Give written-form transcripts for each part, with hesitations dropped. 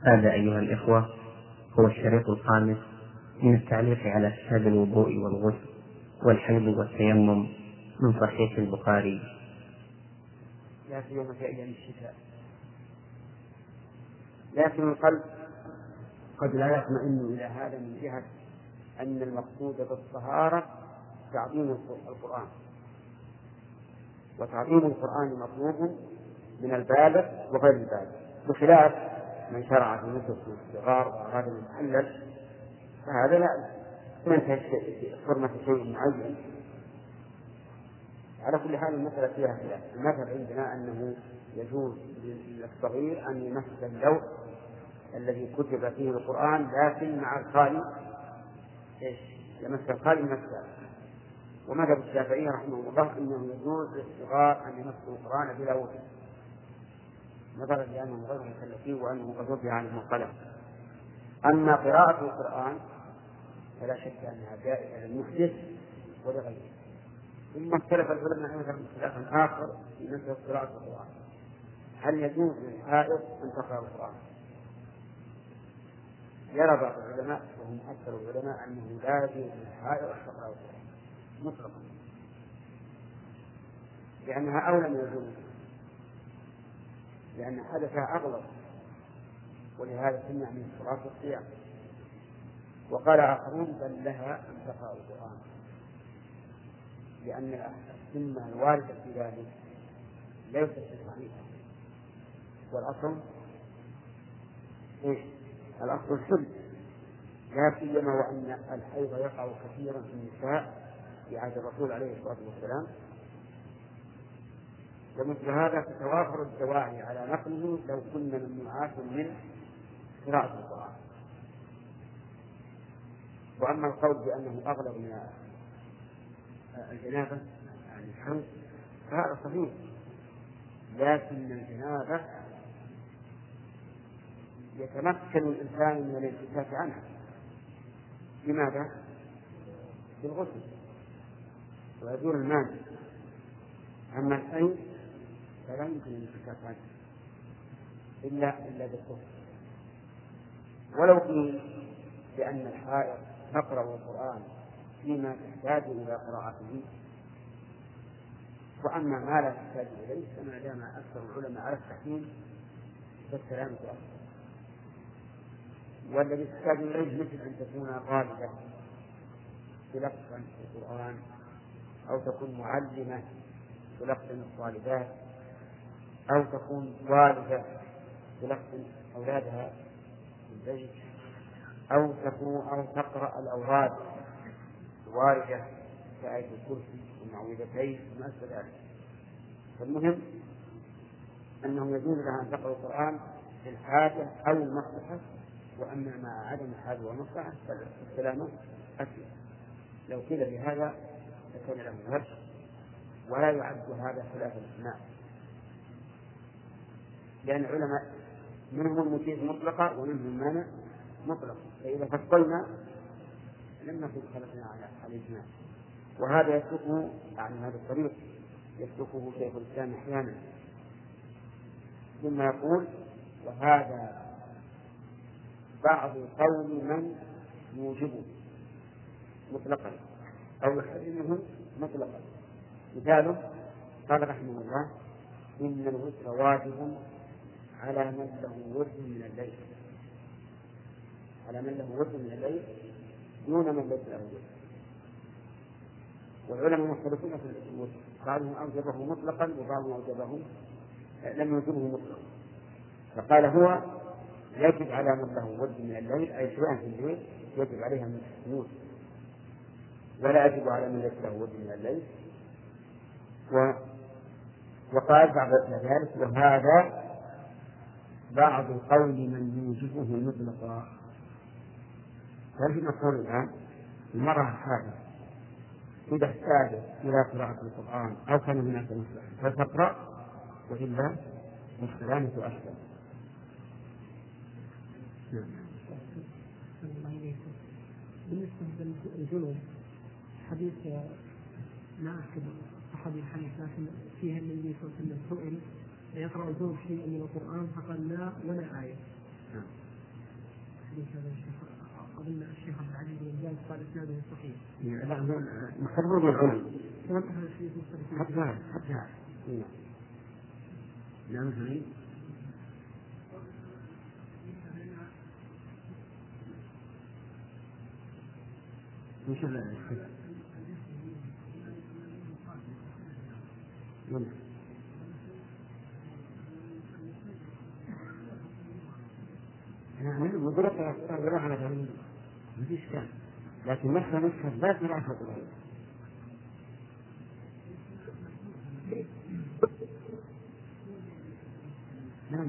هذا أيها الإخوة هو الشريط الخامس من التعليق على كتاب الوضوء والغسل والحيض والتيمم من صحيح البخاري. لا سيما في أيام الشتاء، لكن القلب قد لا يطمئن إلى هذا من جهة أن المقصود بالطهارة تعظيم القرآن، وتعظيم القرآن مطلوب من البالغ وغير البالغ، بخلاف من شرع في نسك الصغار وأراد أن يتحلل، فهذا لا تنتهي حرمة شيء معين. على كل حال المسألة فيها خلاف. المذهب عندنا أنه يجوز للصغير أن يمس اللوح الذي كتب فيه القرآن، لكن مع الخالي يمس الخالي مسا. ومذهب الشافعي رحمه الله أنه يجوز للصغار أن يمسوا القرآن بلا وضوء، نظرا لأنهم غير مكلفين وأنه قد وضع عنهم القلم. أما قراءة القرآن فلا شك أنها جائزة للمحدث ولغيره. ثم اختلف العلماء أيضا اختلافا آخر في مسألة قراءة القرآن، هل يجوز للحائض أن تقرأ القرآن؟ يرى بعض العلماء وهم أكثر العلماء أنه لا يجوز للحائض أن تقرأ القرآن مطلقا، لأنها أولى من الجنوب، لأن حدثها أغلظ، ولهذا تمنع من الصلاة والصيام. وقال آخرون بل لها أن تقرأ القرآن، لأن السنة الواردة في ذلك ليست صحيحة، والأصل الأصل الحل، لا سيما وأن الحيض يقع كثيرا في النساء في عهد الرسول عليه الصلاة والسلام، ومثل هذا تتوافر الدواعي على نقله لو كنا ممنوعات من قراءة القرآن. وأما القول بأنه أغلب من الجنابة يعني الحمد فهذا صحيح، لكن الجنابة يتمكن الإنسان من الانفكاك عنها. لماذا؟ بالغسل ويزول المانع. أما الحيض فلا يمكن الانفكاك عنه إلا بالغسل. ولو قيل بأن الحائض تقرأ القرآن فيما تحتاج إلى قراءته، وأما ما لا تحتاج إليه فما دام أكثر العلماء على التحكيم فالسلامة أفضل. والذي تحتاج إليه مثل أن تكون غالبة تلقن القرآن، أو تكون معلمة تلقن الطالبات، أو تكون والدة تلقن أولادها في البيت، أو تقرأ الأوراد الواردة كآية الكرسي والمعوذتين وما أشبه ذلك. فالمهم أنه يجوز لها أن تقرأ القرآن في الحاجة أو المصلحة، وأما مع عدم الحاجة والمصلحة فالسلامة أكثر. لو قيل بهذا لكان له وجه، ولا يعد هذا خلاف الإجماع، لأن العلماء منهم المجيز مطلقة ومنهم المانع مطلقة، فإذا فصلنا لم نكن خلفنا على الإجماع. وهذا يسلكه يعني هذا الطريق يسلكه شيخ الإسلام أحيانا، ثم يقول وهذا بعض قول من يوجبه مطلقا أو يحرمه مطلقا. مثاله قال رحمه الله إن الوتر واجب على من له ورد من الليل، على من له ورد من الليل دون من ليس له ورد. والعلماء مختلفون في الوتر، بعضهم أوجبه مطلقا وبعضهم أوجبه لم يوجبه مطلقا. فقال هو يجب على من له ورد من الليل، أي سواء في الليل يجب عليه أن يوتر، ولا يجب على من ليس له ورد من الليل. وقال بعد ذلك وهذا بعض قول من يوجبه مطلقا. فالذي نقول الآن المرأة الحائض إذا احتاجت إلى قراءة القرآن أو كان هناك مصلحة فتقرأ، وإلا السلامة أحسن. بالنسبة للجنوب حديث ما أكد أحد الحديث، لكن فيها النبي صلى الله عليه وسلم سئل يقرأ الجنوب شيئا من القرآن فقال لا ولا آية، الحديث قال إسناده صحيح. لا مخرجون العلم. وانتهى الحديث مختلف. حتى نعم صحيح. وش الخلاف؟ يقول لك يروح على جميل ما فيش كلام، لكن نفسه ذات لا تقول. نعم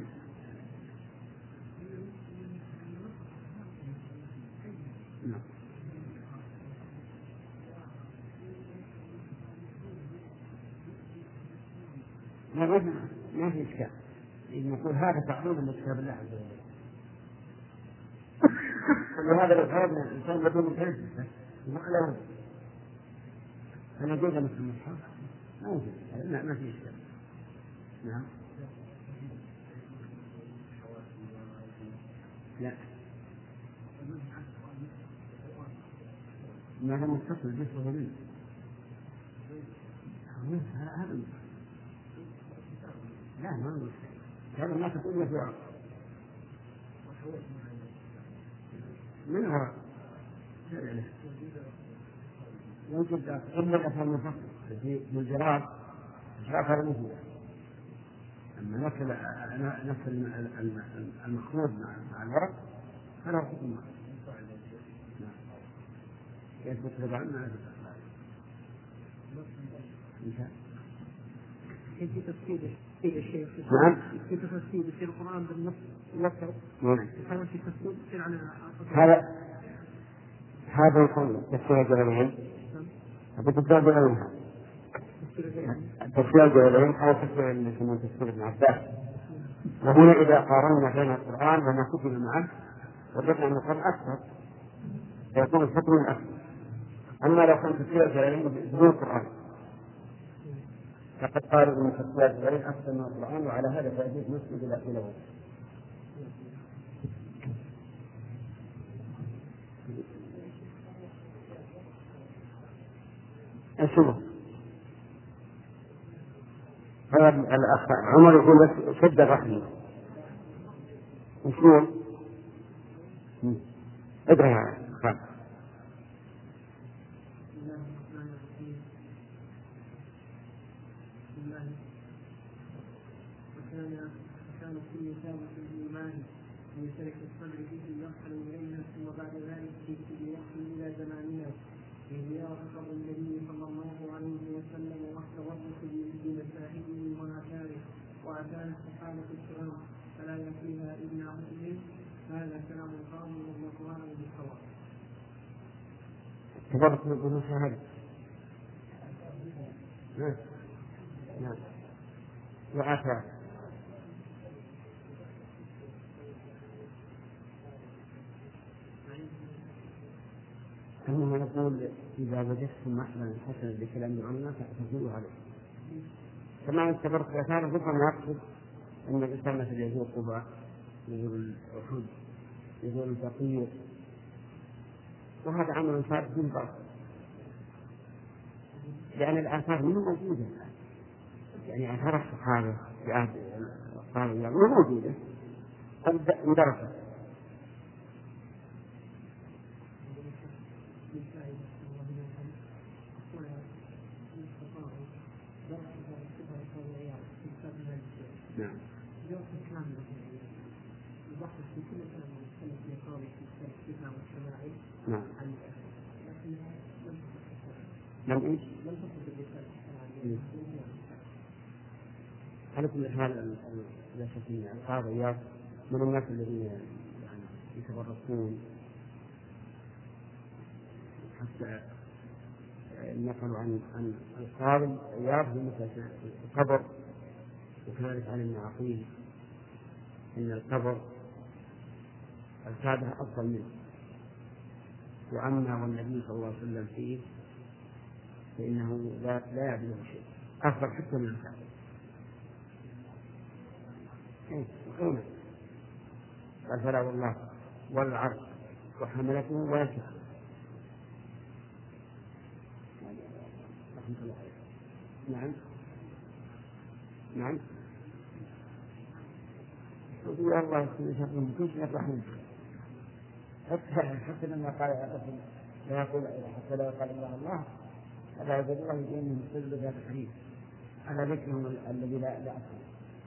ما في إشكال. نقول هذا تعظيم لكتاب الله عز وجل. ولهذا لو فرضنا الإنسان بدون الجنة وعلى أنا جزء من المصحف ما في إشكال. نعم لا ما هو متصل باسمه منه هذا لا ما هو هذا ما تقول له من هو يوجد إلا الأثر المفصل في الجراد أثر مثله. أما نفس المخروج مع الورق فلا حكم. كيف تطلب عنه في تفسير الشيخ. نعم. في تفسير القرآن بالنص واللفظ. هذا في تفسير على هذا يكون تفسير الجلالين. تفسير الجلالين. تفسير الجلالين أو تفسير اللي يسمونه تفسير ابن عباس. وهنا إذا قارنا بين القرآن وما كتب معه وجدنا أن القرآن أكثر فيكون الحكم أكثر. أما لو كان تفسير الجلالين بدون القرآن فقد قالوا أن تفسير الجلالين أكثر من القرآن، وعلى هذا فيجوز نسبة إلى وجه. أشوف هذا الأخ عمر يقول بس شد الرحمة وشلون؟ ادري يا أخوان. وكان كل ثابت الإيمان من شرك الصدر به يصل إلينا ثم بعد ذلك يحصل إلى زماننا في زيارة قبر النبي صلى الله عليه وسلم والتوسط بمشاهده وآثاره وآثار الصحابة الكرام فلا يكفيها إلا مؤمن. هذا كلام القاضي والقرآن بالصواب. تبارك بالمشاهدة. نعم وآثار. أنه يقول إذا وجدتم مثلا حسنا بكلام العلماء فاعتزلوا عليه. كما استمرت في آثار ربما يقصد أن الإنسان مثلا يزور قباء، يزور الأحد، يزور الفقير، وهذا عمل ثابت من بعض، لأن الآثار منه موجودة. يعني آثار الصحابة في عهد الصحابة موجودة مدرسة. نعم. نعم. على كل حال لا شك أن القاضي عياض من الناس الذين يعني يتبركون حتى نقلوا عن القاضي عياض في مثل القبر، وكذلك عن ابن عقيل إن القبر الكعبة أفضل منه، وأما والنبي صلى الله عليه وسلم فيه فإنه لا يعدله شيء، أفضل حتى من الكعبة. قال فلا والله والعرض وحملته ولا شك. رحمة الله عليه. نعم نعم والله يشرهم كل شيء يطلعون حتى لما قال لا يقول حتى لا يقال الله هذا عبد الله يقول من سبب ذات الحديث على ذكرهم الذي لا أصل.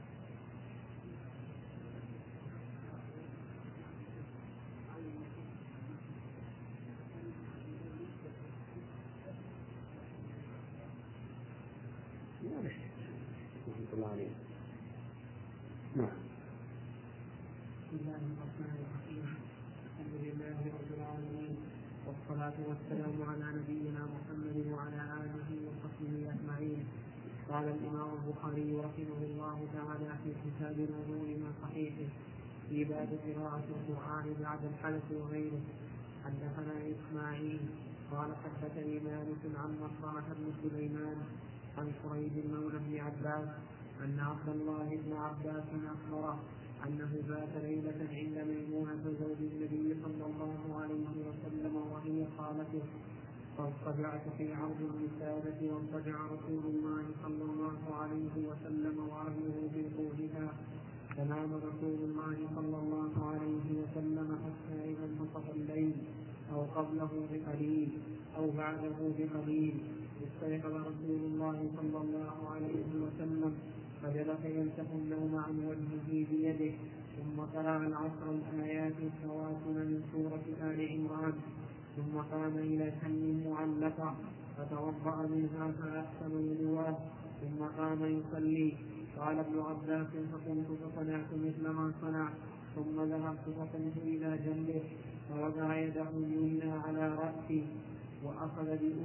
نعم. بسم الله الرحمن الرحيم. الحمد لله رب العالمين والصلاة والسلام على نبينا محمد وعلى آله وصحبه أجمعين. قال الإمام البخاري رحمه الله تعالى في كتاب الوضوء من صحيحه في باب قراءة القرآن بعد الحدث وغيره. حدثنا إسماعيل قال حدثني مالك عن مصرعة بن سليمان عن قريب مولى بن عباس أن عبد الله بن عباس أخبره أنه بات ليلة عند ميمونة زوج النبي صلى الله عليه وسلم وهي خالته فاضطجعت في عرض الوسادة واضطجع رسول الله صلى الله عليه وسلم وأهله بطولها فنام رسول الله صلى الله عليه وسلم حتى إذا انتصف الليل أو قبله بقليل أو بعده بقليل استيقظ رسول الله صلى الله عليه وسلم فجلس يمسح النوم عن وجهه بيده ثم قرأ العصر الآيات التواتر من سورة آل عمران ثم قام إلى شن معلقة فتوضأ منها فأحسن وضوءه ثم قام يصلي. قال ابن عباس فقمت فصنعت مثل ما صنع ثم ذهبت فقمت إلى جنبه فوضع يده اليمنى على رأسي وأخذ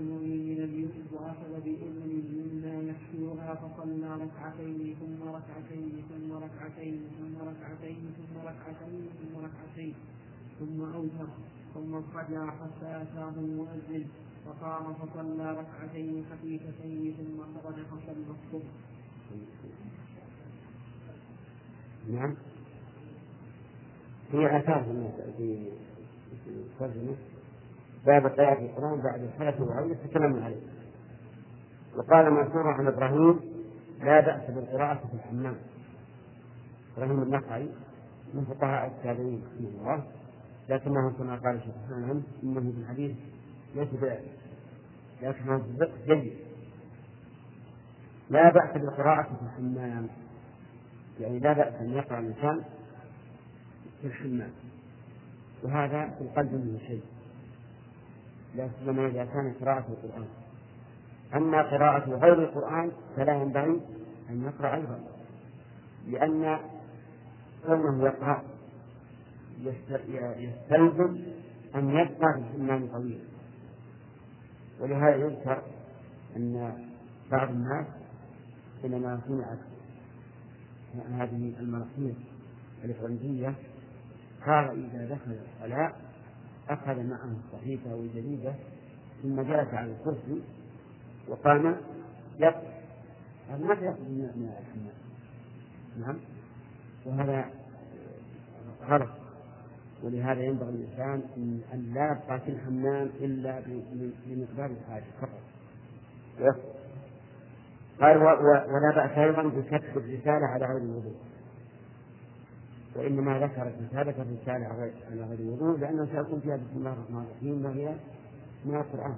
بأذن اليمنى يحشوها فصلى ركعتين ثم ركعتين ثم ركعتين ثم ركعتين ثم ركعتين ثم ركعتين ثم أوتر ثم اضطجع حتى أتاه المؤذن فقام فصلى ركعتين خفيفتين ثم خرج فصلى الصبح. نعم. هي آثار في الترجمة باب قراءة القرآن بعد الحدث وغيره تكلمنا عليه. وقال منصور عن إبراهيم لا بأس بالقراءة في الحمام. إبراهيم النخعي من فقهاء التابعين رحمه الله لكنه كما قال الشيخ عنه إنه في الحديث ليس بذلك لكنه في الفقه جيد. لا بأس بالقراءة في الحمام يعني لا بأس أن يقرأ الإنسان في الحمام وهذا في القلب منه شيء لا سيما إذا كان قراءة القرآن. أما قراءة غير القرآن فلا ينبغي أن يقرأ أيضا لأن كونه يقرأ يستلزم أن يبقى في الحمام طويلا. ولهذا يذكر أن بعض الناس حينما صنعت هذه المراحيض الإفرنجية قال إذا دخل الخلاء أخذ معه الصحيفة والجريدة ثم جلس على الكرسي وقام يقرأ. هذا ما يأخذ من الحمام. نعم. وهذا غلط. ولهذا ينبغي الإنسان أن لا يبقى في الحمام إلا بمقدار الحاجة فقط. قال ولا بأس أيضا بكتب الرسالة على غير الوضوء. وإنما ذكر كتابة الرسالة على غير الوضوء لأنه سيكون فيها بسم الله الرحمن الرحيم وهي من القرآن.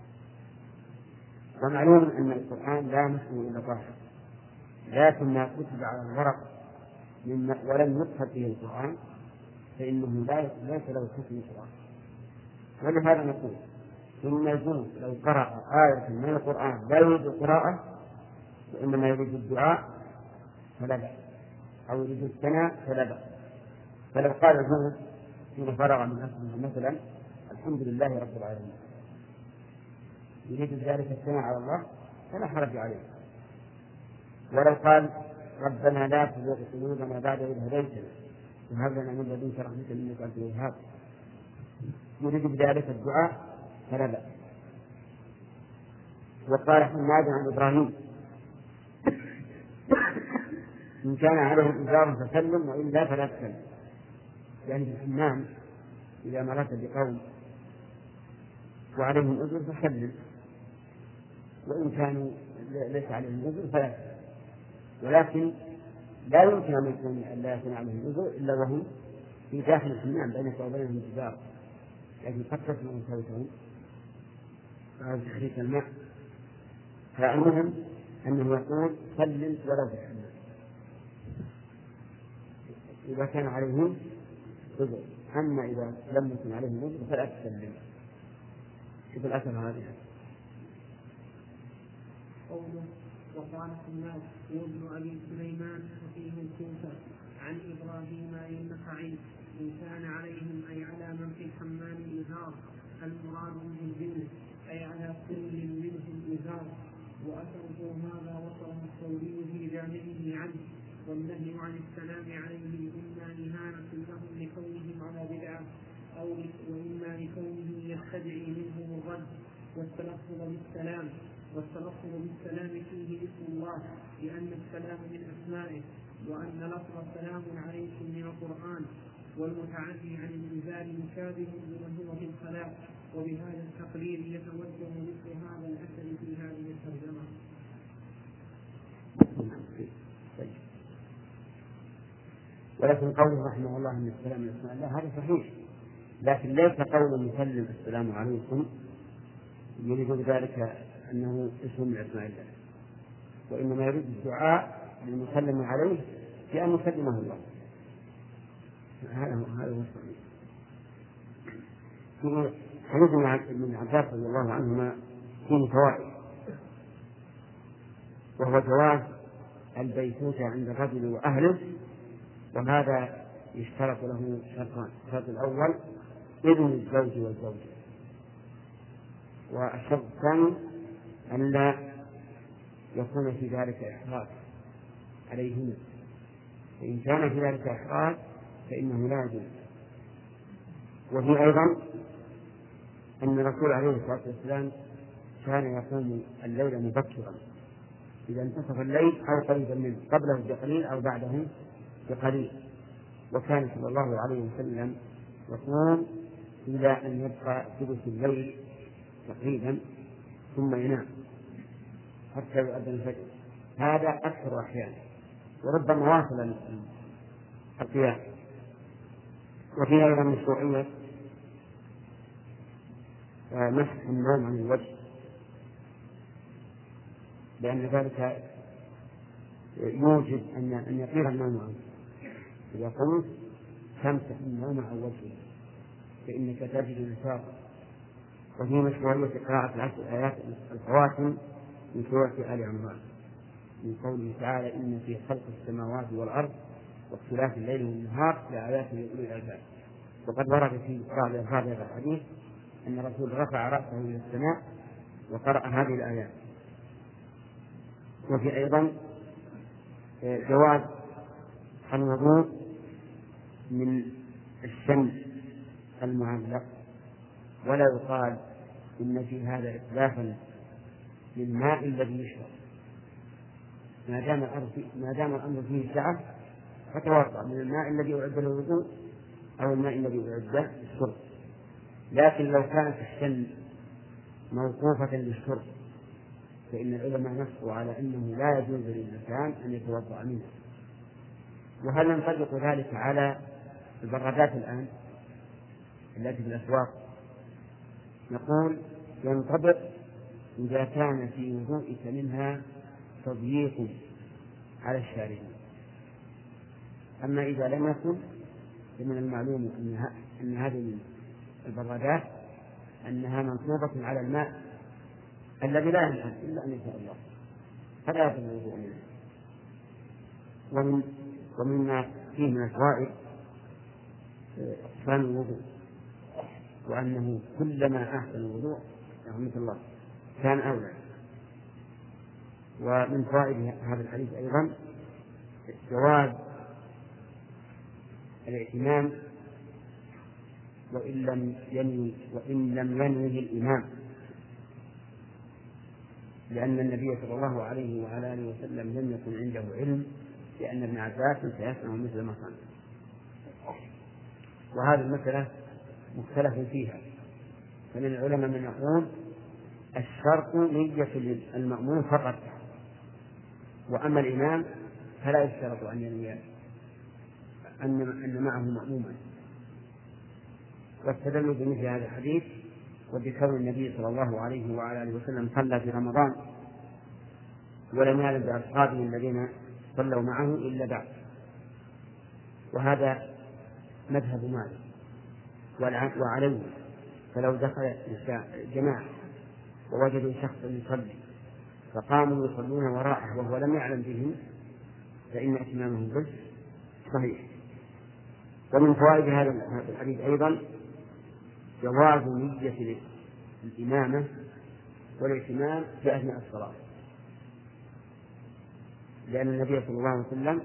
ومعلوم أن القرآن لا يمسه إلا طاهر لكن ما كتب على الورق ولم يكتب به القرآن فإنه ليس له حكم القرآن. ولهذا نقول إن يجوز لو قرأ آية من القرآن لا يريد القراءة وإنما يريد الدعاء فلا بأس أو يريد الثناء فلا بأس. فلو قال الزهد حين فرغ من أسمه مثلا الحمد لله رب العالمين يريد ذلك الثناء على الله فلا حرج عليه. ولو قال ربنا لا تزغ قلوبنا بعد إذ هديتنا وهب لنا من لدنك رحمة إنك أنت الوهاب يريد بذلك الدعاء فلا بأس. وقال حماد عن إبراهيم إن كان عليه إنذار فسلم وإلا فلا تسلم. يعني في الحمام إذا مرت بقوم وعليهم أذر فسلم وإن كانوا ليس عليهم وزر فلا يسلم، ولكن لا يمكن أن لا يكون عليهم وزر إلا وهم في داخل الحمام بينك وبينهم جدار، لكن قد تسمع صوتهم أو تحريك الماء. فالمهم أنه يقول سلم ولو في الحمام إذا كان عليهم وزر، أما إذا لم يكن عليهم وزر فلا تسلم. شوف الأثر هذا. قوله وقالت الناس وابن أبي سليمان وفيه الكوفة عن إبراهيم النخعي إن كان عليهم أي على من في الحمام إزار، المراد به الجنس أي على كل منهم إزار. وأثره هذا وصله الثوري في جامعه عنه. والنهي عن السلام عليه إما إهانة لهم لكونهم على بدعة وإما لكونه يستدعي منهم الرد والتلفظ بالسلام فيه اسم الله لأن السلام من أسمائه، وأن لفظ سلام عليكم من القرآن، والمتعدي عن الإنزال مشابه لمن هو في الخلاء. وبهذا التقرير يتوجه مثل هذا الأثر في هذه الترجمة. ولكن قوله رحمه الله ان السلام من اسماء الله هذا صحيح، لكن ليس قول يسلم السلام عليكم يريد بذلك انه اسم من اسماء الله، وانما يريد الدعاء للمسلم عليه بان يسلمه الله. هذا هو الصحيح. في حديث ابن عباس رضي الله عنهما فيه فوائد، وهو جواز البيتوتة عند الرجل وأهله، وهذا يشترط له شرطان: الشرط الأول إذن الزوج والزوجة، والشرط الثاني أن لا يكون في ذلك إحراج عليهما، فإن كان في ذلك إحراج فإنه لا يجوز. وفي أيضا أن الرسول عليه الصلاة والسلام كان يقوم الليل مبكرا إذا انتصف الليل أو قريبا منه، قبله بقليل أو بعده بقليل، وكان صلى الله عليه وسلم يقوم إلى أن يبقى ثلث الليل تقريبا ثم ينام حتى يؤذن الفجر. هذا أكثر أحيانا، وربما واصل القيام. وفي أيضا مشروعية مسح النوم عن الوجه، لأن ذلك يوجب أن يطير النوم عنه. إذا قمت تمسح النوم عن وجهه فإنك تجد الوساطة. وفي مشروعية قراءة العشر آيات الخواتم من سورة آل عمران، من قوله تعالى: إن في خلق السماوات والأرض واختلاف الليل والنهار لآيات لأولي الألباب. وقد ورد في بعض ألفاظ هذا الحديث أن الرسول رفع رأسه إلى السماء وقرأ هذه الآيات. وفي أيضا جواز الوضوء من الشمس المعلق، ولا يقال إن في هذا إتلافا للماء الذي يشرب، ما دام الأمر فيه سعة فتوضأ من الماء الذي أعد للوضوء أو الماء الذي أعد للشرب. لكن لو كانت الشمس موقوفة للشرب فإن العلماء نصوا على أنه لا يجوز للإنسان أن يتوضأ منه. وهل ينطبق ذلك على البرادات الآن التي في الأسواق؟ نقول ينطبق إذا كان في وضوئك منها تضييق على الشاربين. أما إذا لم يكن فمن المعلوم أن هذه البرادات أنها منصوبة على الماء الذي لا ينفع إلا أن يشاء الله، فلا يجوز الوضوء منه. ومما فيه من الفوائد إحسان الوضوء، وأنه كلما أحسن الوضوء رحمة الله كان أولى. ومن فوائد هذا الحديث أيضا جواز الاهتمام وإن لم ينوه الإمام، لأن النبي صلى الله عليه وعلى آله وسلم لم يكن عنده علم لأن ابن عباس سيسمع مثل ما صنع. وهذه المسألة مختلف فيها، فمن العلماء من يقول الشرط نية المأموم فقط، وأما الإمام فلا يشترط أن ينوي أن معه مأموما. واستدلوا بمثل هذا الحديث وبكون النبي صلى الله عليه وعلى آله وسلم صلى في رمضان ولم يعلم بأصحابه الذين صلوا معه إلا بعد، وهذا مذهب مالك وعليه. فلو دخل جماعة ووجدوا شخصا يصلي فقاموا يصلون وراءه وهو لم يعلم بهم فإن اتمامهم به صحيح. ومن فوائد هذا الحديث أيضا جواز نية الإمامة والائتمام في أثناء الصلاة، لأن النبي صلى الله عليه وسلم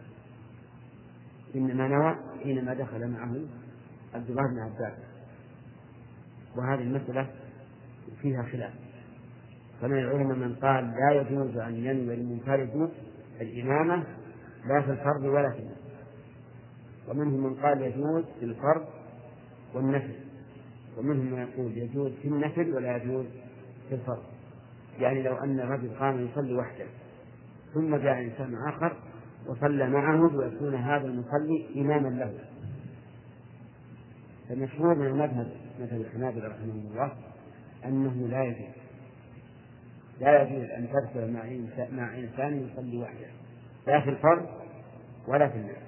إنما نوى حينما دخل معه عبد الله بن عباس، وهذه المسألة فيها خلاف. فمن العلماء من قال لا يجوز أن ينوي المنفرد الإمامة لا في الفرض ولا في النفل، ومنهم من قال يجوز في الفرض والنفل، ومنهم من يقول يجوز في النفل ولا يجوز في الفرض. يعني لو أن الرجل قام يصلي وحده ثم جاء إنسان آخر وصلى معه ويكون هذا المصلي إماما له. فمشهور من مذهب الحنابلة رحمهم الله أنه لا يجوز أن تدخل مع إنسان يصلي وحده لا في الفرض ولا في النفل.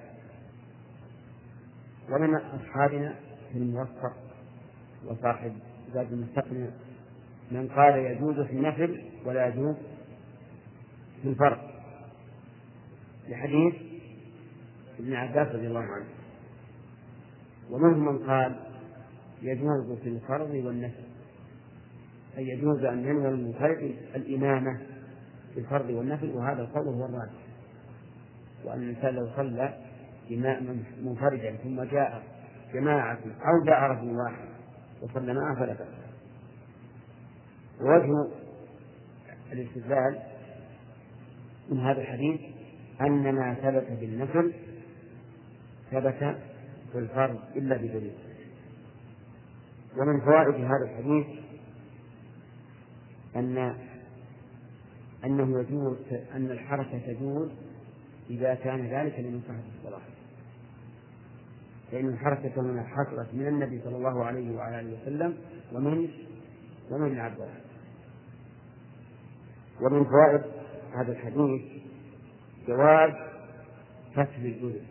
ومن أصحابنا في الموفق وصاحب زاد المستقنع من قال يجوز في النفل ولا يجوز في الفرض، لحديث ابن عباس رضي الله عنه. ومنهم من قال يجوز في الفرض والنفل، أي يجوز أن ينوي المنفرد الإمامة في الفرض والنفل، وهذا القول هو الراجح. وأن الإنسان لو صلى منفردا ثم جاء جماعة أو جاء رجل واحد وصلى معه فلا بأس. ووجه الاستدلال من هذا الحديث أن ما ثبت بالنفل ثبت في الفرض إلا بدليل. ومن فوائد هذا الحديث أنه يجوز أن الحركة تجوز إذا كان ذلك لمصلحة الصلاة، فإن الحركة هنا حصلت من النبي صلى الله عليه وعلى آله وسلم ومن ابن عباس. ومن فوائد هذا الحديث جواز فتح الأذن.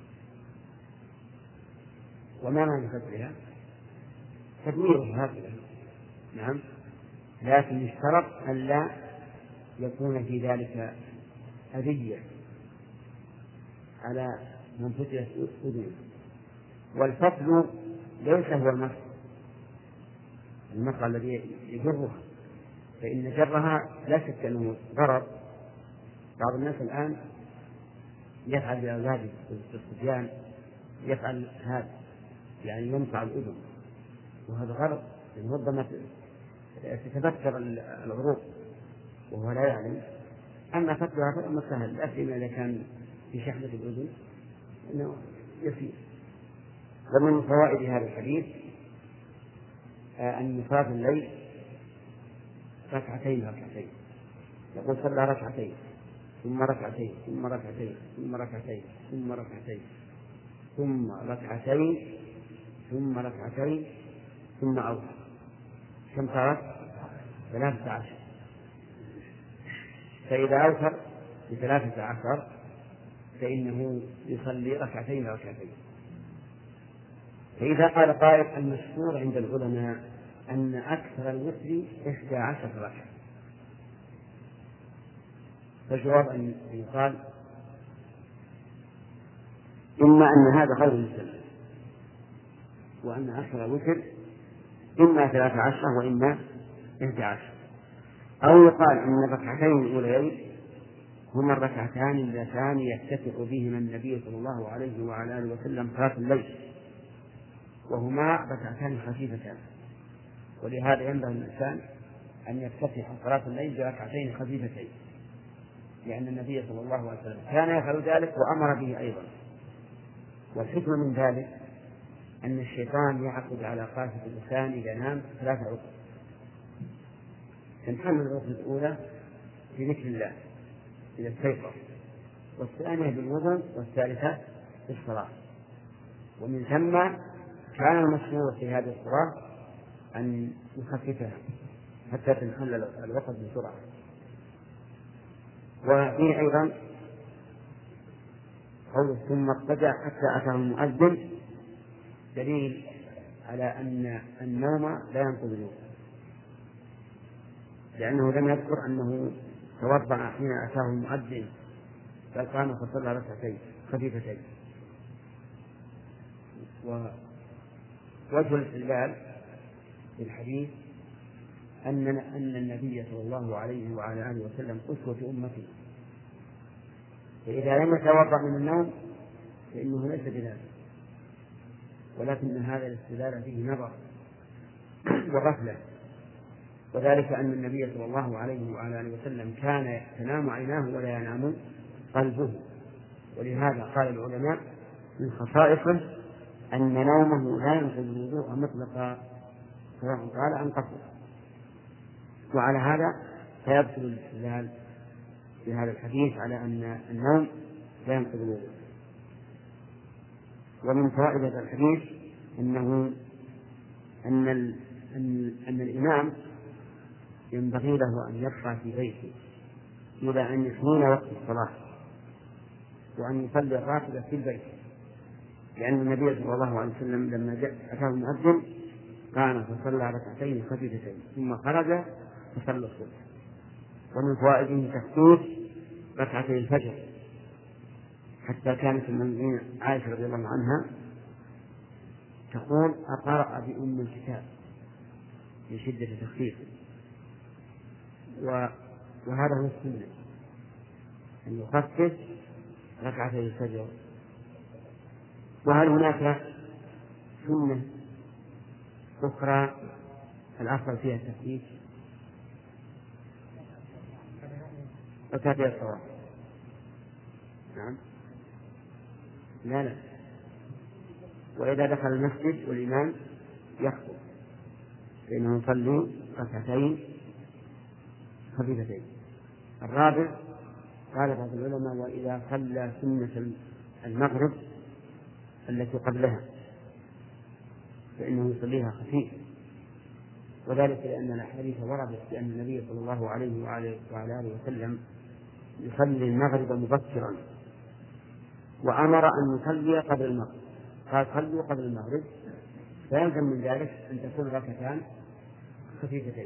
وما معنى فتحها؟ تدميرها هكذا، نعم، لكن يشترط أن لا يكون في ذلك أذية على من فتحت أذنه. والفتل ليس هو المقع الذي يجرها، فإن جرها لا شك أنه ضرر. بعض الناس الآن يفعل بأولاده الصبيان يفعل هذا، يعني ينفع الأذن، وهذا غلط، لأنه ربما تتذكر العروق وهو لا يعلم. أما فتلها فالأمر سهل، لا سيما إذا كان في شحمة الأذن إنه يسير. ومن فوائد هذا الحديث أن صلاة الليل ركعتين، يقول صلى ركعتين ثم ركعتين ثم ركعتين ثم ركعتين ثم ركعتين ثم ركعتين ثم ركعتين ثم أوتر. كم صارت؟ 13. فإذا أوتر ب13 فإنه يصلي ركعتين. فإذا قال قائل المشهور عند العلماء أن أكثر الوتر 11 ركعة، فالجواب أن يقال إما أن هذا غير مسلم، وأن أكثر الوتر إما 13 وإما 11، أو يقال أن الركعتين الأوليين هما الركعتان اللتان يفتتح بهما النبي صلى الله عليه وعلى آله وسلم صلاة الليل، وهما ركعتان خفيفتان. ولهذا ينبغي الإنسان أن يفتتح صلاة الليل بركعتين خفيفتين، لأن النبي صلى الله عليه وسلم كان يفعل ذلك وأمر به أيضا. والحكمة من ذلك أن الشيطان يعقد على قافة الإنسان إذا نام 3 عقد، تنحمل الركن الأولى بذكر الله إذا استيقظ، والثانية بالوضوء، والثالثة بالصلاة. ومن ثم كان المشروع في هذه الصلاة أن يخففها حتى تنحل الوقت بسرعة. وفيه أيضا قول ثم اضطجع حتى أتاه المؤذن دليل على أن النوم لا ينقض الوضوء، لأنه لم يذكر أنه توضأ حين أتاه المؤذن، بل قام فصلى ركعتين خفيفتين. ووجه الاستدلال في الحديث أن النبي صلى الله عليه وعلى آله وسلم أسوة أمته، فإذا لم يتوضأ من النوم فإنه ليس بذلك، ولكن هذا الاستدلال فيه نظر وغفلة، وذلك أن النبي صلى الله عليه وعلى آله وسلم كان تنام عيناه ولا ينام قلبه، ولهذا قال العلماء من خصائصه أن نومه لا ينقض الوضوء مطلقا سواء قال أم قصر. وعلى هذا فيبطل الاستدلال في هذا الحديث على أن النوم لا ينقض الوضوء. ومن فوائد هذا الحديث أن الإمام ينبغي له أن يبقى في بيته إلى أن يحين وقت الصلاة، وأن يصلي الراتبة في البيت، لأن النبي صلى الله عليه وسلم لما أتاه المؤذن قام فصلى ركعتين خفيفتين ثم خرج فصلى الصبح. ومن فوائده تخفيف ركعتي الفجر، حتى كانت المؤمنين عائشة رضي الله عنها تقول أقرأ بأم الكتاب من شدة تخفيفه. وهذا هو السنة، أن يخفف ركعتي الفجر. وهل هناك سنة أخرى الأفضل فيها التخفيف؟ ركعتي الصلاة. نعم. لا. وإذا دخل المسجد والإمام يخطب فإنه يصلي ركعتين خفيفتين. الرابع قال بعض العلماء وإذا صلى سنة المغرب التي قبلها فإنه يصليها خفيفة، وذلك لأن الأحاديث وردت بأن النبي صلى الله عليه وعلى آله وسلم يصلي المغرب مبكرا، وأمر أن يصلي قبل المغرب، قال صلوا قبل المغرب، فيلزم من ذلك أن تكون ركعتان خفيفتين.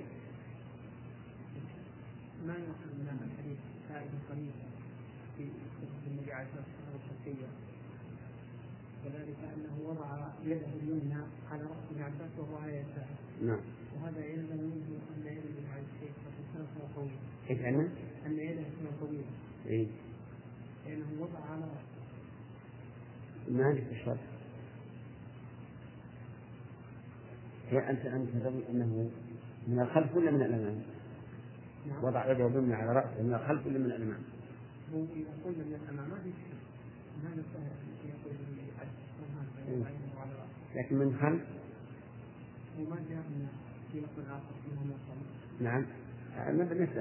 ما يؤخذ من الحديث فائدة قليلة في قصة النبي عليه الصلاة والسلام، وذلك أنه وضع يده اليمنى على رأس ابن عباس وهو على يساره. نعم. وهذا يلزم منه أن يد ابن عباس تكون طويلة. كيف أن يده تكون طويلة؟ إيه. لأنه وضع على رأسه. ما عندك الشرط. هي أنت تظن أنه من الخلف ولا من الأمام؟ نعم. وضع يده اليمنى على رأسه من الخلف ولا من الأمام؟ هو إذا قلنا من الأمام ما في شيء، هذا سهل يقول لكن من خلف وما جاء في لفظ آخر فيه ما صار. نعم. ما بالنسبة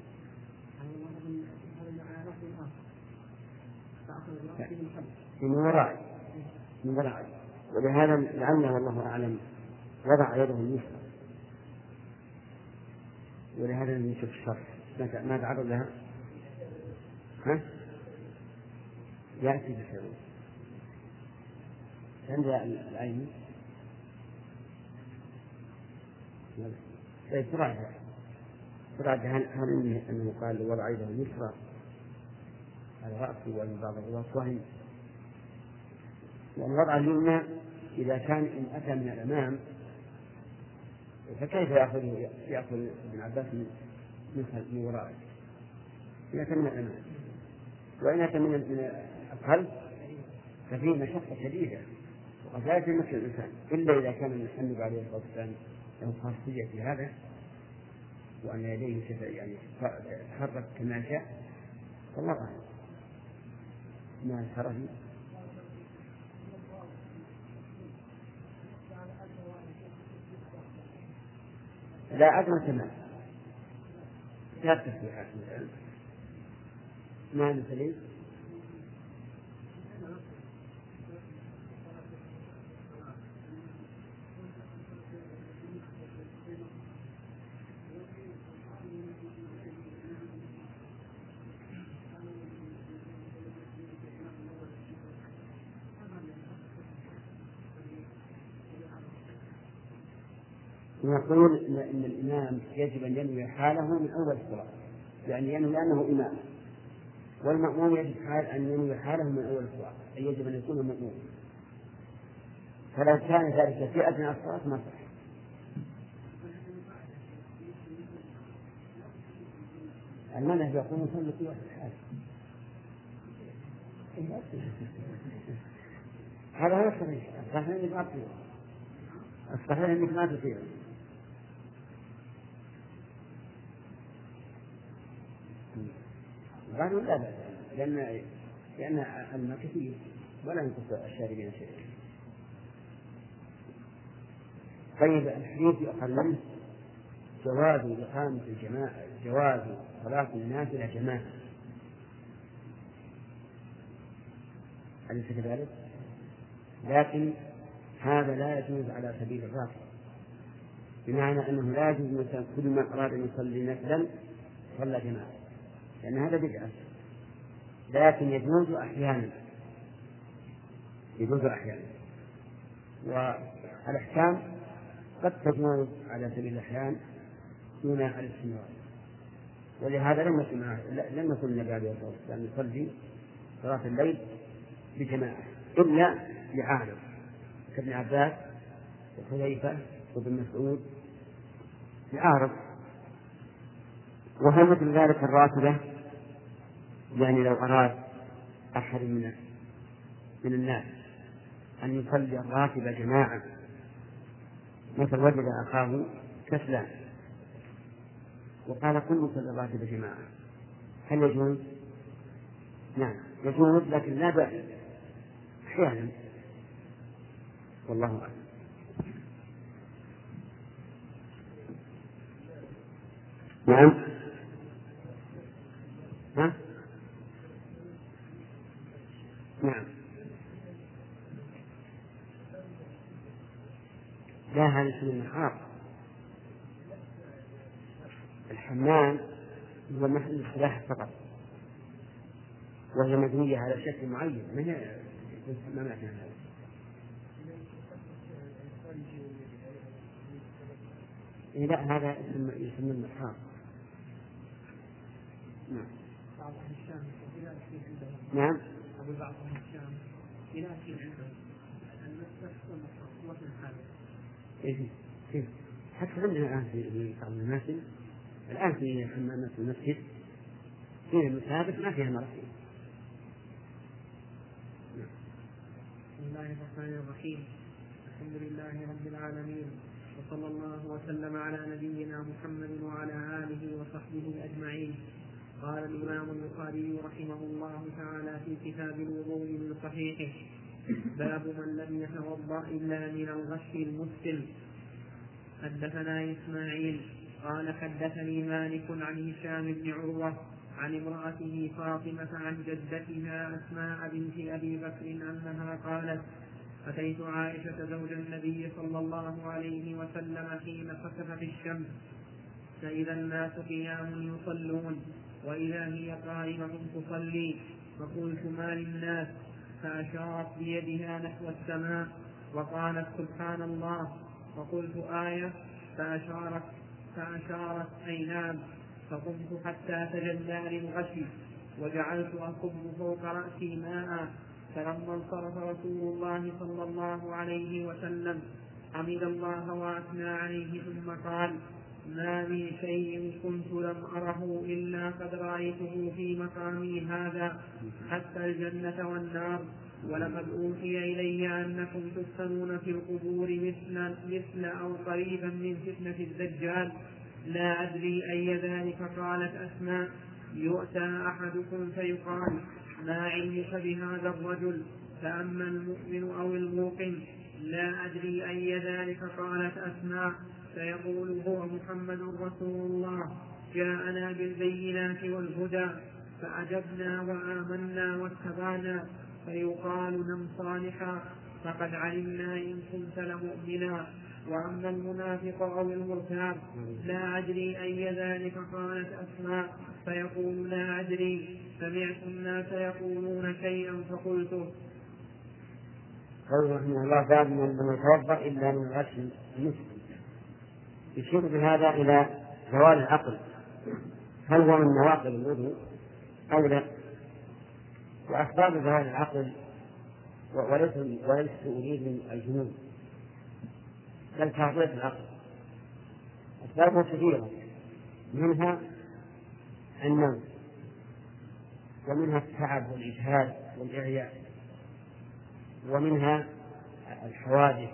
من وراء ولهذا لعله والله أعلم وضع يده اليسرى، ولهذا نشوف الشر ما تعرض لها. ها؟ يأتي بسبب عند العين. تراجع هل أنه قال وضع يده اليسرى على رأسه وعلى بعض الرواة وهم، لأن وضع اليمنى إذا كان إن أتى من الأمام فكيف يأخذ ابن عباس من ورائه إذا كان من الأمام، وإن أتى من الخلف ففيه مشقة شديدة وقد لا يتمكن الإنسان إلا إذا كان النبي عليه الصلاة والسلام له خاصية في هذا، وأن يديه يعني تتحرك كما شاء، والله أعلم. ما شرعي لا أدنى تمام، لا تسبيحات ما مثل نقول إن الإمام يجب أن ينوي حاله من أول الصلاة، يعني ينوي أنه إمام، والمأموم يجب أن ينوي حاله من أول الصلاة، أي يجب أن يكون مأموم. فلو كان ذلك في أثناء الصلاة ما صح. المنهج يقول يصلي في وقت الحاجة. هذا هو الصحيح. الصحيح انك ما تطيع. الصحيح انك ما تطيع. قالوا لا بأس، لأن الماء كثير ولا ينقص الشاربين شيئا. طيب الحديث يؤخذ منه جواز إقامة الجماعة، جواز صلاة الناس إلى جماعة، أليس كذلك؟ لكن هذا لا يجوز على سبيل الراتب، بمعنى أنه لا يجوز مثلا كل من أراد أن يصلي نفلا صلى جماعة، لأن هذا بدعة. لكن يجوز أحيانا، يجوز أحيانا، والأحكام قد تجوز على سبيل الأحيان دون الاستمرار. ولهذا لم يكن النبي عليه الصلاة والسلام يصلي صلاة الليل بجماعة إلا لعالم كابن عباس وحذيفة وابن مسعود لعارض. وهل مثل ذلك الراتبة؟ يعني لو أراد أحد من الناس أن يصلي الراتبة جماعة، مثل وجد أخاه كسلان وقال كل صلى الراتبة جماعة، هل يجوز؟ نعم يجوز، لكن لا بأس أحيانا، والله أعلم. نعم. ها؟ نعم. لا، هذا اسم النحار. الحمام هو محل السلاح فقط، وهي مبنية على شكل معين، ما هي الحمامات هذا. لا، هذا يسمى النحار. نعم. بعض أهل الشام إلى في عندهم. نعم. أقول بعض أهل الشام إلى في عندهم المسجد والمسجد الحالي. كيف؟ حتى عندنا الآن في بعض المساجد، الآن في حمامات المسجد فيها مسابق ما فيها مرحيل. بسم الله الرحمن الرحيم. الحمد لله رب العالمين، وصلى الله وسلم على نبينا محمد وعلى آله وصحبه أجمعين. قال الإمام البخاري رحمه الله تعالى في كتاب الوضوء من صحيحه: باب من لم يتوضأ إلا من الغش المسلم. حدثنا إسماعيل قال حدثني مالك عن هشام بن عروة عن امرأته فاطمة عن جدتها أسماء بنت أبي بكر أنها قالت: أتيت عائشة زوج النبي صلى الله عليه وسلم حين خسفت الشمس، فإذا الناس قيام يصلون وإذا هي قائمة تصلي، فقلت: ما للناس؟ فأشارت بيدها نحو السماء وقالت: سبحان الله. فقلت: آية؟ فأشارت: أي نعم. فقمت حتى تجلى للغشي وجعلت أصب فوق رأسي ماء. فلما انصرف رسول الله صلى الله عليه وسلم حمد الله وأثنى عليه ثم قال: ما من شيء كنت لم أره إلا قد رأيته في مقامي هذا، حتى الجنة والنار. ولقد أوحي إلي أنكم تفتنون في القبور مثل أو قريبا من فتنة الدجال. لا أدري أي ذلك. قالت أسماء: يؤتى أحدكم فيقال: ما علمك بهذا الرجل؟ فأما المؤمن أو الموقن لا أدري أي ذلك. قالت أسماء: فيقول: هو محمد رسول الله. جاءنا بالبينات والهدى فأجبنا وآمنا واتبعنا، فيقال نم صالحا فقد علمنا إن كنت لمؤمنا. وأما المنافق أو المرتاب لا أدري أي ذلك قالت أسماء فيقول لا أدري، سمعت الناس يقولون شيئا فقلته. قوله رحمه الله باب من يتوضأ إلا من غسل المسلم، يشير بهذا إلى زوال العقل، هل هو من نواقض الوضوء أو لا؟ وأسباب زوال العقل وليس أريد الجنون بل تعطية العقل، أسبابها كثيرة، منها النوم، ومنها التعب والإجهاد والإعياء، ومنها الحوادث،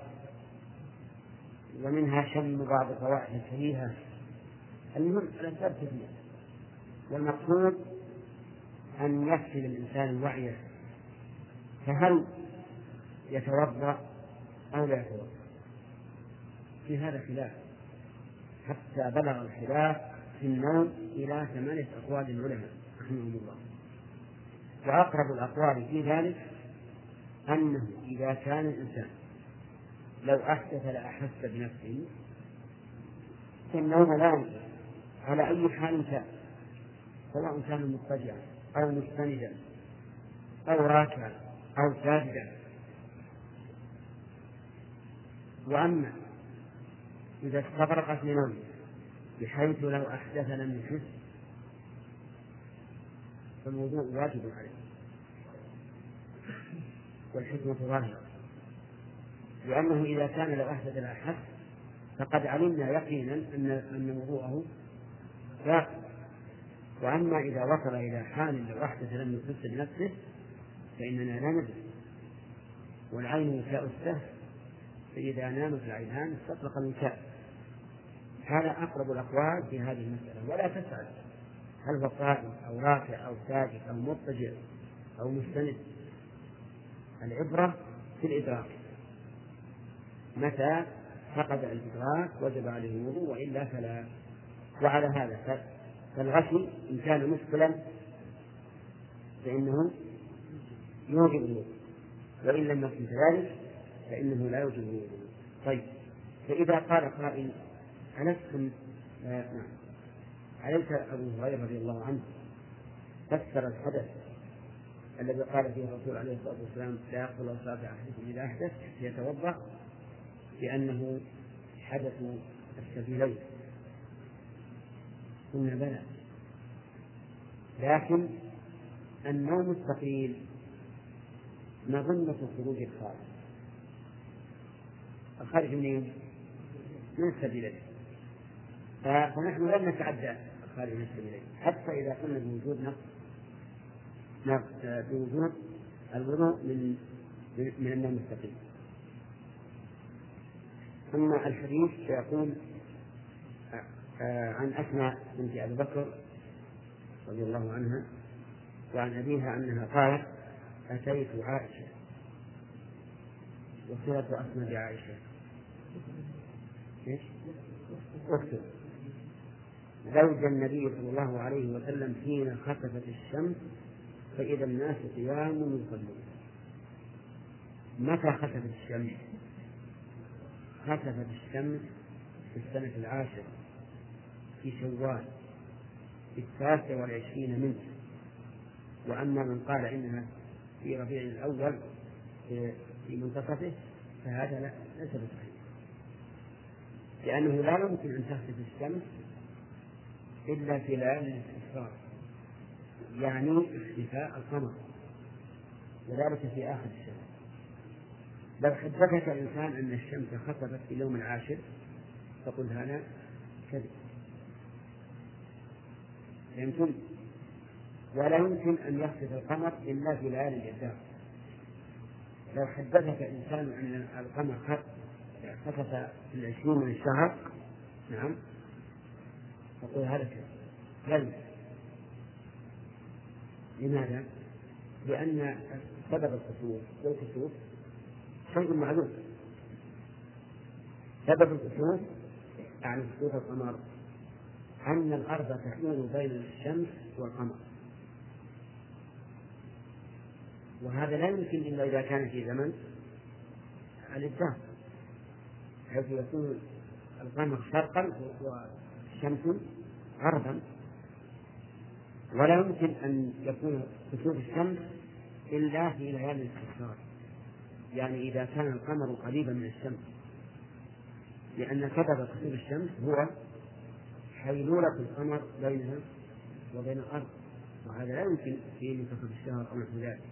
ومنها شم بعض الروائح الكريهة. المهم الأسباب كثيرة، والمقصود أن يحصل الإنسان وعيه، فهل يتوضأ أو لا يتوضأ؟ في هذا خلاف، حتى بلغ الخلاف في النوم إلى 8 أقوال العلماء رحمهم الله. وأقرب الأقوال في ذلك أنه إذا كان الإنسان لو أحدث لأحس بنفسه فالنوم لا ينبغي على أي حال كان، سواء كان مضطجعا أو مستندا أو راكعا أو ساجدا. وأما إذا استغرقت لنومه بحيث لو أحدث لم يحس فالوضوء واجب عليه، والحكمة ظاهرة، لأنه إذا كان لو أحدث لا أحس فقد علمنا يقينا أن وضوءه باق. وأما إذا وصل إلى حال لو أحدث لم يحس بنفسه فإننا لا ندري، والعين وكاء السهل، فإذا نامت العينان استطلق الوكاء. هذا أقرب الأقوال في هذه المسألة. ولا تسأل هل هو قائم أو راكع أو ساجد أو مضطجع أو مستند، العبرة في الإدراك، متى فقد الإدراك وجب عليه الوضوء وإلا فلا. وعلى هذا فالغسل إن كان مثقلا فإنه يوجب الوضوء، وإن لم يكن كذلك فإنه لا يوجب الوضوء. طيب، فإذا قال قائل أليس أبو هريرة رضي الله عنه فسر الحدث الذي قال فيه الرسول عليه الصلاة والسلام لا يقبل صلاة أحدكم إذا أحدث يتوضأ بأنه حدث السبيلين؟ قلنا بلى، لكن النوم الثقيل مظنة خروج الخارج منين؟ من السبيلين، فنحن لن نتعدى الخارج من السبيلين حتى إذا قلنا بوجود بوجود الوضوء من النوم الثقيل. ثم الحديث يقول عن أسماء بنت أبي بكر رضي الله عنها وعن أبيها أنها قالت أتيت عائشة، وصلت أسماء بعائشة أختي زوج النبي صلى الله عليه وسلم حين خسفت الشمس فإذا الناس قيام يصلون. متى خسفت الشمس؟ خسفت الشمس في السنة 10 في شوال في 23 منه. وأما من قال إنها في ربيع الأول في منتصفه فهذا ليس بصحيح، لأنه لا يمكن أن تخسف الشمس إلا في ليالي الاستسقاء، يعني اختفاء القمر، وذلك في آخر الشمس. لو حدثك الإنسان أن الشمس خسفت في اليوم 10 فقل هذا كذب، يمكن ولا يمكن أن يخسف القمر إلا في ليالي الإبداع. لو حدثك إنسان أن القمر خسف في 20 من الشهر نعم فقل هذا كذب. لماذا؟ لأن سبب الخسوف والكسوف شيء معلوم. سبب الخسوف يعني خسوف القمر أن الأرض تحول بين الشمس والقمر، وهذا لا يمكن إلا إذا كان في زمن الإبداع، حيث يكون القمر شرقا والشمس غربا، ولا يمكن أن يكون كسوف الشمس إلا في ليالي الاستسقاء، يعني إذا كان القمر قريبا من الشمس، لأن سبب كسوف الشمس هو حيلولة القمر بينها وبين الأرض، وهذا لا يمكن في منتصف الشهر أو نحو ذلك،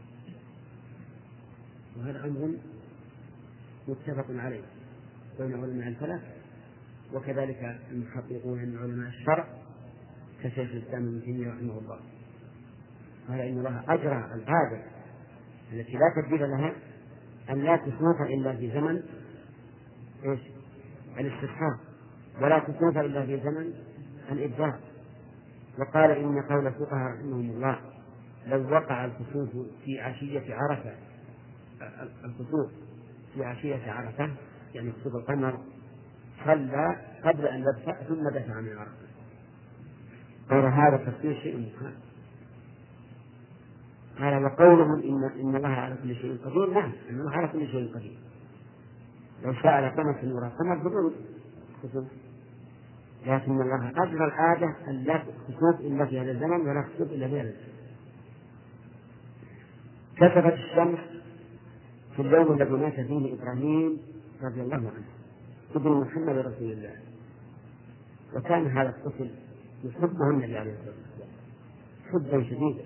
وهذا أمر متفق عليه بين علماء الفلك وكذلك المحققون من علماء الشرع كشيخ الإسلام ابن تيمية رحمه الله. قال إن الله أجرى العادة التي لا تبديل لها أن لا كسوف إلا في زمن الاستسقاء، ولا كسوف إلا في زمن الإبداع. وقال إن قول الفقهاء رحمهم الله لو وقع الكسوف في عشية عرفة، الكسوف في عشية عرفة يعني كسوف القمر، صلى قبل أن يدفع ثم دفع من عرفة. قال هذا تفسير شيء محال. قال وقولهم إن الله على كل شيء قدير، نعم إن الله على كل شيء قدير، لو شاء لقمت النور القمر بدون كسوف، لكن الله أجرى العادة أن لا كسوف إلا في هذا الزمن ولا كسوف إلا في هذا الزمن. كسفت الشمس في اليوم الذي مات فيه إبراهيم رضي الله عنه ابن محمد رسول الله، وكان هذا الطفل يحبه النبي عليه الصلاة والسلام حبا شديدا،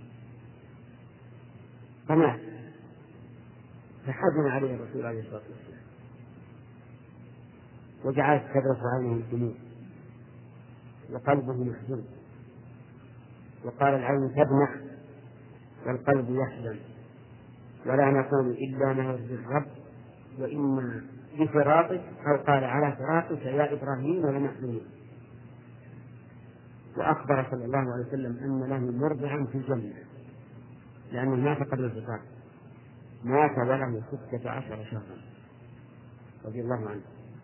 فمات فحزن عليه الرسول عليه الصلاة والسلام، وجعلت تذرف عينه الدموع وقلبه محزون، وقال العين تدمع والقلب يحزن، ولا نقول إلا ما يرضي الرب وإنا بفراقك، أو قال على فراقك يا إبراهيم لمحزونون. وأخبر صلى الله عليه وسلم أن له مرضعا في الجنة، لأنه مات قبل الفطار، مات وله 16 شهرا رضي الله عنه.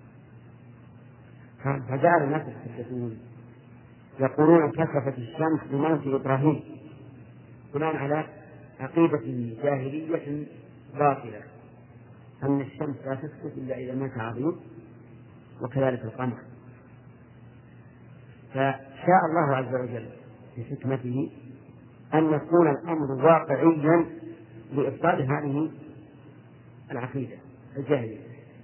فجعل الناس يتحدثون يقولون كسفت الشمس بموت إبراهيم، بناء على عقيدة جاهلية باطلة أن الشمس لا تسقط إلا إذا مات عظيم، وكذلك القمر. فشاء الله عز وجل بحكمته أن يكون الأمر واقعيا لإبطال هذه العقيدة الجاهلية.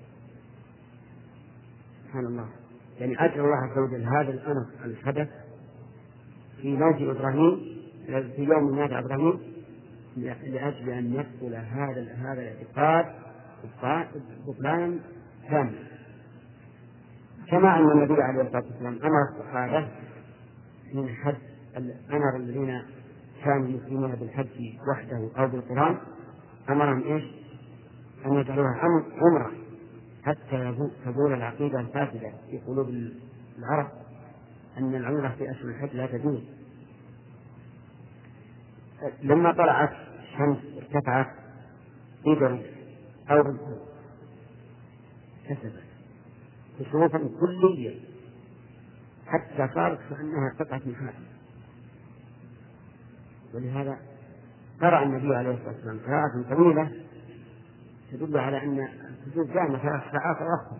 سبحان الله، يعني أجرى الله عز وجل هذا الأمر الحدث في موت إبراهيم في يوم مات إبراهيم لأجل أن يبطل هذا الاعتقاد بطلانا كاملا، كما أن النبي عليه الصلاة والسلام أمر الصحابة من حج، أمر الذين كانوا مسلمين بالحج وحده أو بالقرآن أمرهم أن يجعلوها عمرة حتى تزول العقيدة الفاسدة في قلوب العرب أن العمرة في أشهر الحج لا تجوز. لما طلعت الشمس ارتفعت إبر أو بالفعل كسبت كسوفا كليا حتى صارت كأنها قطعة نحاس، ولهذا قرأ النبي عليه الصلاة والسلام قراءة طويلة تدل على أن الكسوف دائما 3 ساعات أو أكثر،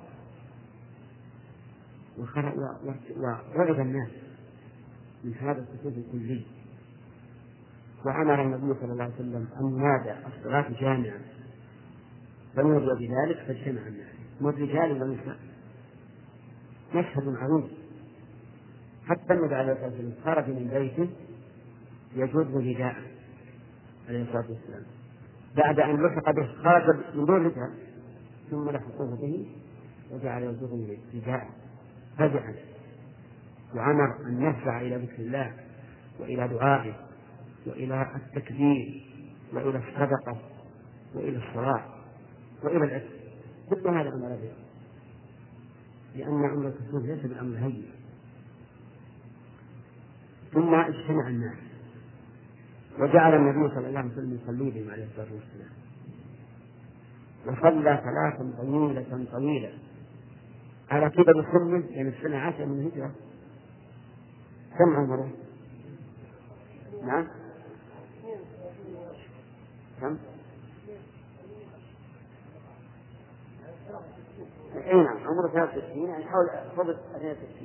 ورعب الناس من هذا الكسوف الكلي. وأمر النبي صلى الله عليه وسلم أن ينادى الصلاة جامعة، فنودي بذلك فاجتمع الناس من رجال ونساء، مشهد عظيم. حتى النبي عليه الصلاة والسلام خرج من بيته يجر رداءه عليه الصلاة والسلام، بعد أن لحق به خرج من دون رداء ثم لحقوه به وجعل يجر رداءه فزعا، وأمر أن يرجع إلى ذكر الله وإلى دعائه وإلى التكبير وإلى الصدقة وإلى الصلاة وإلى العتق، كل هذا أمر به، لأن أمر الكسوف ليس بالأمر هين. ثم اجتمع الناس وجعل النبي صلى الله عليه وسلم يصلي بهم عليه الصلاة والسلام، وصلى صلاة طويلة على كبر سنه، يعني السنة 10 من الهجرة، كم عمره؟ نعم كم؟ اي نعم عمره 63 يعني حول فضل 62.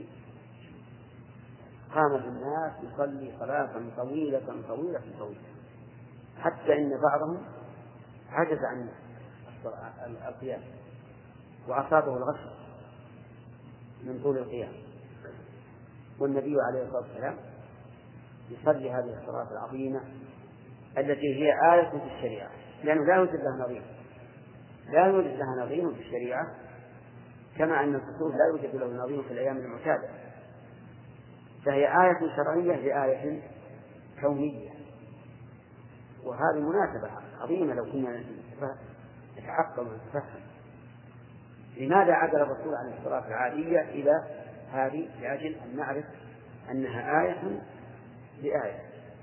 قام بالناس يصلي صلاة طويلة طويلة طويلة حتى إن بعضهم عجز عن القيام وأصابه الغش من طول القيام، والنبي عليه الصلاة والسلام يصلي هذه الصلاة العظيمة التي هي آية في الشريعة، لأنه لا يوجد لها نظير، لا يوجد لها نظير في الشريعة، كما أن الكسوف لا يوجد له نظير في الأيام المعتادة، فهي آية شرعية لآية كونية، وهذه مناسبة عظيمة لو كنا نتعقل ونتفهم. لماذا عدل الرسول عن الصلاة العادية إلى هذه؟ لأجل أن نعرف أنها آية لآية.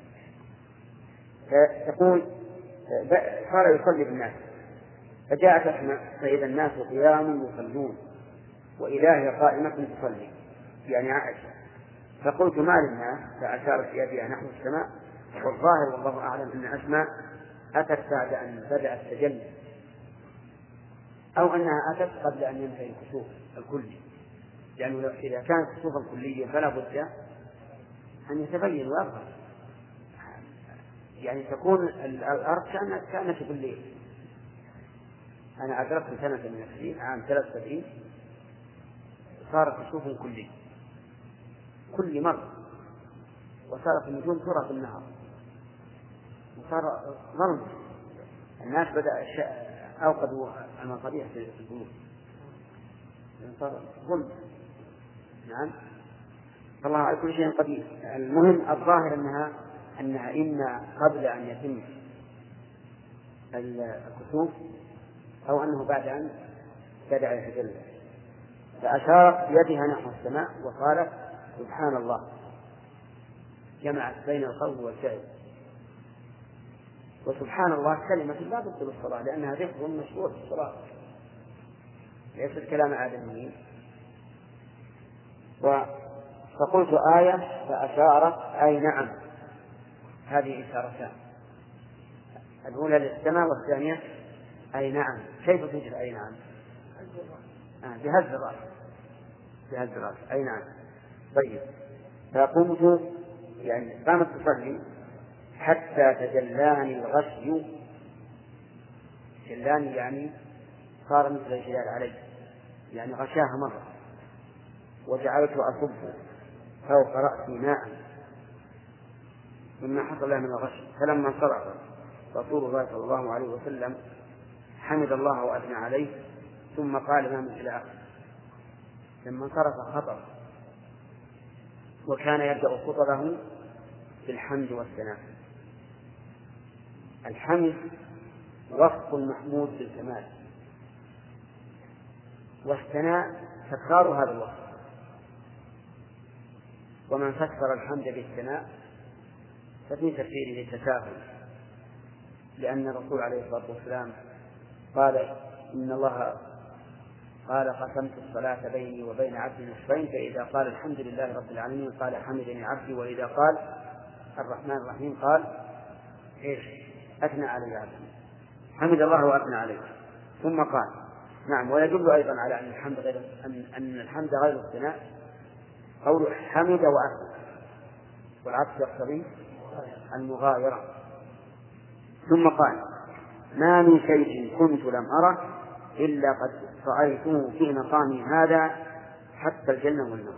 تقول صار يصلي بالناس فجاءت أسماء فإذا الناس قيام يصلون وإلهي قائمة تصلي، يعني عائشة، فقلت ما للناس؟ فأشارت بيدها نحو السماء، والظاهر والله أعلم أن أسماء أتت بعد أن بدأ التجلي، أو أنها أتت قبل أن ينتهي الكسوف الكلي، لأنه إذا كان الكسوف الكلي فلا بد أن يتبين ويظهر، يعني تكون الأرض كانت بالليل. أنا أدركت سنة من السنين عام 73 صار كسوف كلي كل مرة، وصارت النجوم ترى في النهار، وصار ظلم، الناس بدأ أوقدوا المصابيح في البيوت، صار ظلم. نعم فالله على كل شيء قدير. المهم الظاهر أنها إما قبل أن يتم الكسوف أو أنه بعد أن بدأ يتجلى، فأشارت بيدها نحو السماء وقالت سبحان الله، جمعت بين القول والفعل، وسبحان الله كلمة لا تبطل الصلاة لأنها ذكر مشروع في الصلاة ليست كلام آدميين. فقلت آية فأشارت أي نعم، هذه إشارتان، الأولى للسماء والثانية أي نعم. كيف تجد أي نعم؟ بهز الرأس، بهز الرأس أي نعم. طيب فقمت يعني قامت تصلي حتى تجلاني الغشي، جلاني يعني صار مثل الجلال علي، يعني غشاها مرة، وجعلت أصب فوق رأسي ماء مما حصل له من الغش. فلما انصرف رسول الله صلى الله عليه وسلم حمد الله وأثنى عليه ثم قال ما من إلى آخر. لما انصرف خطب، وكان يبدأ خطبه بالحمد والثناء. الحمد وصف المحمود بالكمال، والثناء تكرار هذا الوصف، ومن فسر الحمد بالثناء ففي تفسيره تساهل، لأن الرسول عليه الصلاة والسلام قال إن الله قال قسمت الصلاة بيني وبين عبدي نصفين، فإذا قال الحمد لله رب العالمين قال حمدني عبدي، وإذا قال الرحمن الرحيم قال إيش؟ أثنى علي عبدي، حمد الله وأثنى عليه. ثم قال نعم، ويدل أيضا على أن الحمد غير الثناء قول حمد وأثنى، والعكس يقتضي المغايرة. ثم قال ما من شيء كنت لم أره إلا قد رأيته في مقامي هذا حتى الجنة والنار،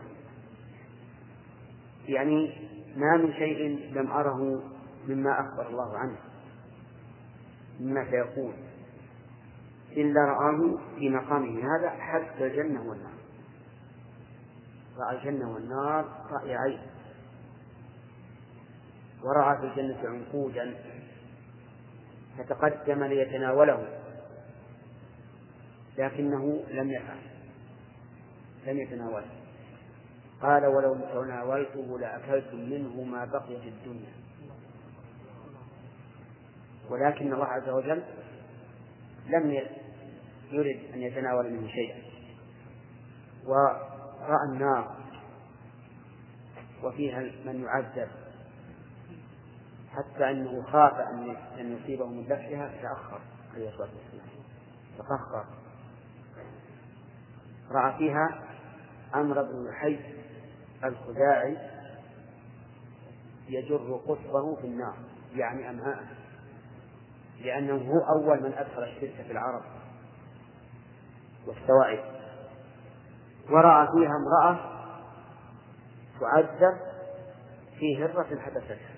يعني ما من شيء لم أره مما أخبر الله عنه مما سيقول إلا رآه في مقامه هذا حتى الجنة والنار. رأى الجنة والنار رأي عين، ورأى في الجنة عنقودا فتقدم ليتناوله لكنه لم يفعل، لم يتناوله. قال ولو تناولته لأكلتم منه ما بقي في الدنيا، ولكن الله عز وجل لم يرد أن يتناول منه شيئا. ورأى النار وفيها من يعذب حتى أنه خاف أن يصيبه من لفحها فتأخر عليه الصلاة والسلام تفخر. رأى فيها عمرو بن الحي الخزاعي يجر قطبه في النار يعني أمعاءه، لأنه هو أول من أدخل الشرك في العرب والسوائب. ورأى فيها امرأة تعذب في هرة حبستها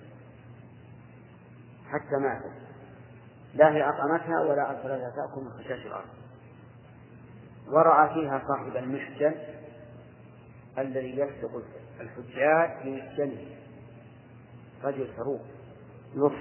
حتى ماتت، لا هي أطعمتها ولا أرسلتها تأكل من خشاش الأرض. ورأى فيها صاحب المحجن الذي يسلق الحجاج في محجنه، رجل صاروخ نصف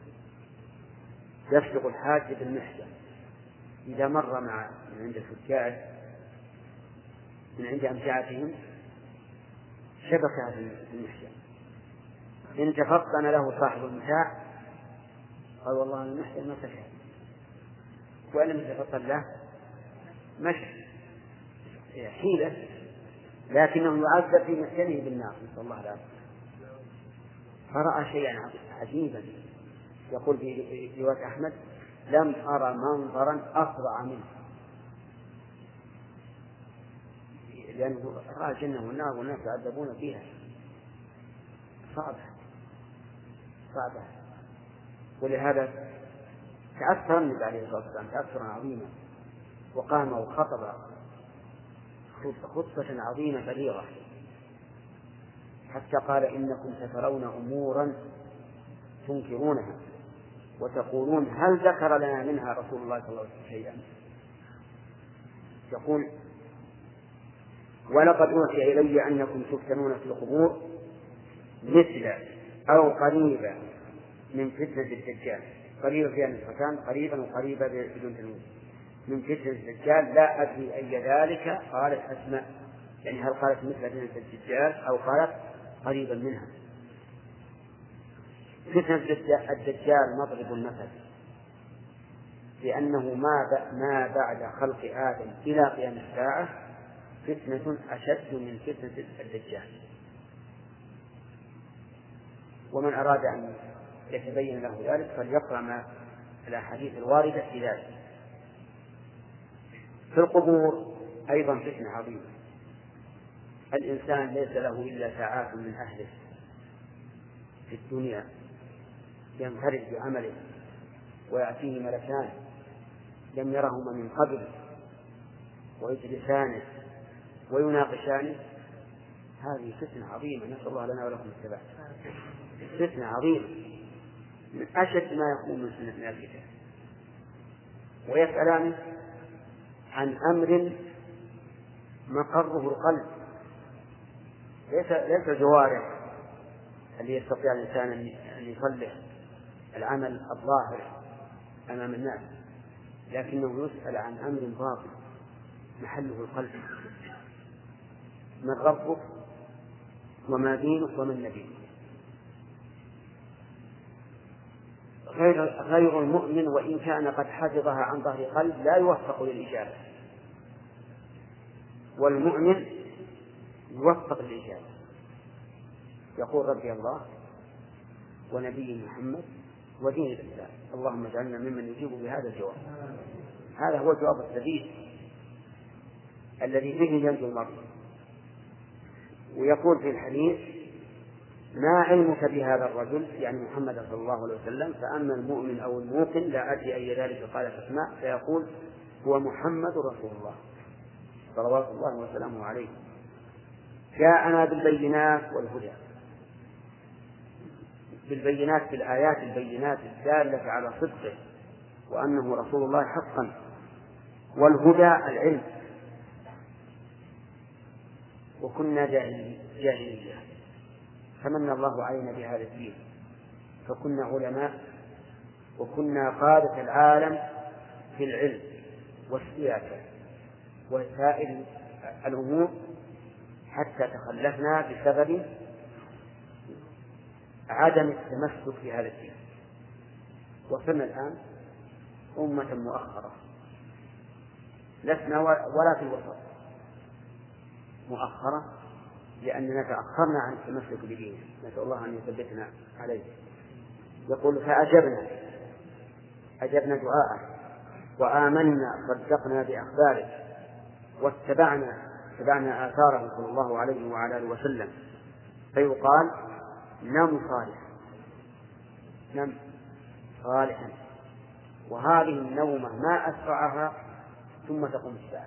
يسلق الحاج بالمحجن، إذا مر من عند الحجاج من عند أمتعتهم شبكها في المحجن، إن تفطن له صاحب المتاع قال والله المحجن ما تشاء، وإن لم يتفطن له مشي حيلة، لكنه يعذب في محجنه بالنار نسأل الله العافية. فرأى شيئا عجيبا، يقول في رواية أحمد لم أرى منظرا أفظع منه، لأنه رأى الجنة والنار والناس يعذبون فيها صعبة. ولهذا تأثر النبي عليه الصلاة والسلام تأثرا عظيما، وقام وخطب خطبة عظيمة بليغة، حتى قال إنكم سترون أمورا تنكرونها وتقولون هل ذكر لنا منها رسول الله صلى الله عليه وسلم شيئا. يقول ولقد أوحي إلي أنكم تفتنون في القبور مثل أو قريبا من فتنة الدجال، قريبا في المكان قريبا وقريبا بدون تنوين، من فتنة الدجال لا أدري أي ذلك. قالت أسماء، يعني هل قالت مثل فتنة الدجال أو قالت قريبا منها. فتنة الدجال مضرب المثل، لأنه ما بعد خلق آدم إلى قيام الساعة فتنة أشد من فتنة الدجال. ومن أراد أن يتبين له ذلك فليقرأ ما الأحاديث الواردة في ذلك. في القبور أيضا فتنة عظيمة، الإنسان ليس له إلا ساعات من أهله في الدنيا ينفرد بعمله ويأتيه ملكان لم يرهما من قبل ويجلسانه ويناقشانه، هذه فتنة عظيمة نسأل الله لنا ولكم الثبات. فتنة عظيمة من أشد ما يكون من سنة الكتاب، ويسألانه عن أمر مقره القلب، ليس الجوارح اللي يستطيع الإنسان أن يصلح العمل الظاهر أمام الناس، لكنه يسأل عن أمر باطن محله القلب: من ربك وما دينك ومن نبيك. غير المؤمن وإن كان قد حفظها عن ظهر قلب لا يوفق للإجابة، والمؤمن يوفق للإجابة، يقول ربي الله ونبي محمد ودين الإسلام، اللهم اجعلنا ممن يجيب بهذا الجواب. هذا هو الجواب السديد الذي به ينجو المرء. ويقول في الحديث: ما علمك بهذا الرجل، يعني محمد صلى الله عليه وسلم، فأما المؤمن أو الموقن لا أدري أي ذلك قالت أسماء، فيقول: هو محمد رسول الله صلوات الله وسلامه عليه، جاءنا بالبينات والهدى، بالبينات في الآيات البينات الدالة على صدقه وأنه رسول الله حقا، والهدى العلم، وكنا جاهلية فمن الله علينا بهذا الدين، فكنا علماء وكنا قادة العالم في العلم والسياسة وسائر الأمور، حتى تخلفنا بسبب عدم التمسك بهذا الدين، وصرنا الآن أمة مؤخرة، لسنا ولا في الوسط، مؤخرة لأننا تأخرنا عن التمسك بدينه، نسأل الله أن يثبتنا عليه. يقول فأجبنا دعاءه وآمنا صدقنا بأخباره واتبعنا آثاره صلى الله عليه وعلى آله وسلم. فيقال نم صالحا. وهذه النومة ما أسرعها ثم تقوم الساعة،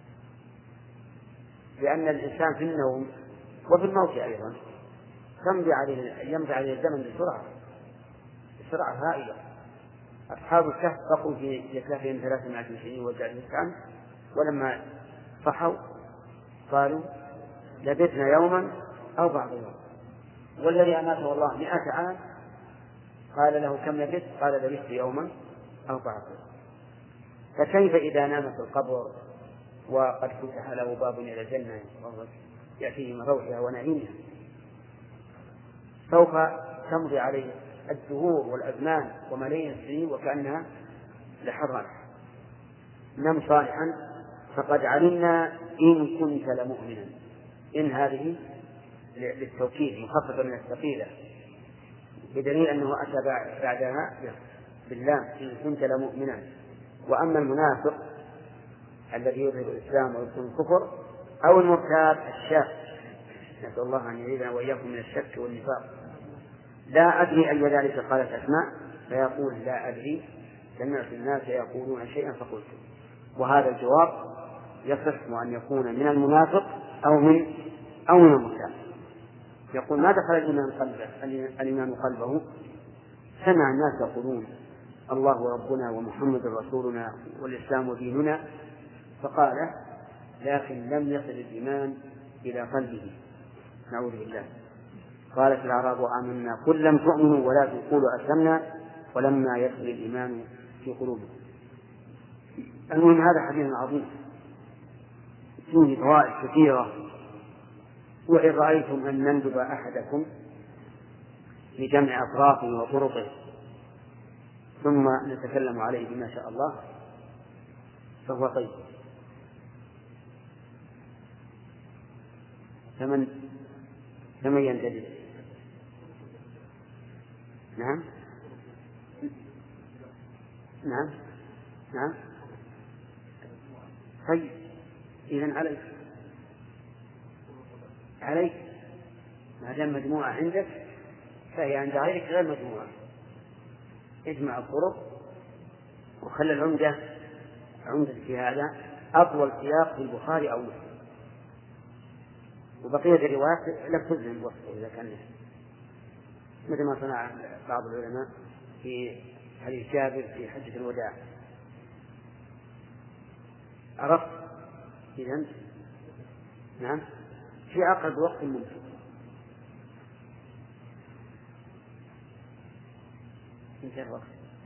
لأن الإنسان في النوم وفي الموت أيضا يمضي عليه الزمن بسرعة هائلة. أصحاب الكهف بقوا في كهفهم 300 سنين وزادوا عام، ولما صحوا قالوا لبثنا يوما أو بعض يوم. والذي أماته الله 100 عام قال له كم لبثت؟ قال لبثت يوما أو بعض يوم. فكيف إذا نام في القبر وقد فتح له باب إلى الجنة يأتيه من روحها ونعيمها؟ سوف تمضي عليه الدهور والأزمان وملايين السنين وكأنها لحظة. نم صالحا فقد علمنا إن كنت لمؤمنا. إن هذه للتوكيد مخففة من الثقيلة، بدليل أنه أتى بعدها باللام إن كنت لمؤمنا. وأما المنافق الذي يظهر الإسلام ويكون الكفر أو المرتاب الشاك، نسأل الله أن يعيذنا وإياكم من الشك والنفاق. لا أدري أي ذلك قالت أسماء، فيقول لا أدري سمعت الناس يقولون شيئا فقلت. وهذا الجواب يصح أن يكون من المنافق أو من المرتاب. يقول ما دخل الإيمان قلبه، سمع الناس يقولون الله ربنا ومحمد رسولنا والإسلام ديننا فقال، لكن لم يصل الإيمان إلى قلبه، نعوذ بالله. قالت الأعراب آمنا قل لم تؤمنوا ولكن قولوا أسلمنا ولما يدخل الإيمان في قلوبكم. المهم هذا حديث عظيم فيه فوائد كثيرة. وإن رأيتم أن نندب أحدكم لجمع أطرافه وطرقه ثم نتكلم عليه بما شاء الله فهو طيب. فمن يندب؟ نعم طيب، إذن عليك ما دام مجموعة عندك فهي عند غيرك غير مجموعة. اجمع الطرق وخلي العمدة في هذا أطول سياق في البخاري أو مسلم، وبقية الروايات لا تلزم وصفه إذا كان مثل ما صنع بعض العلماء في حديث جابر في حجة الوداع. عرفت؟ إذن نعم في أقرب وقت ممكن. انتهى الوقت.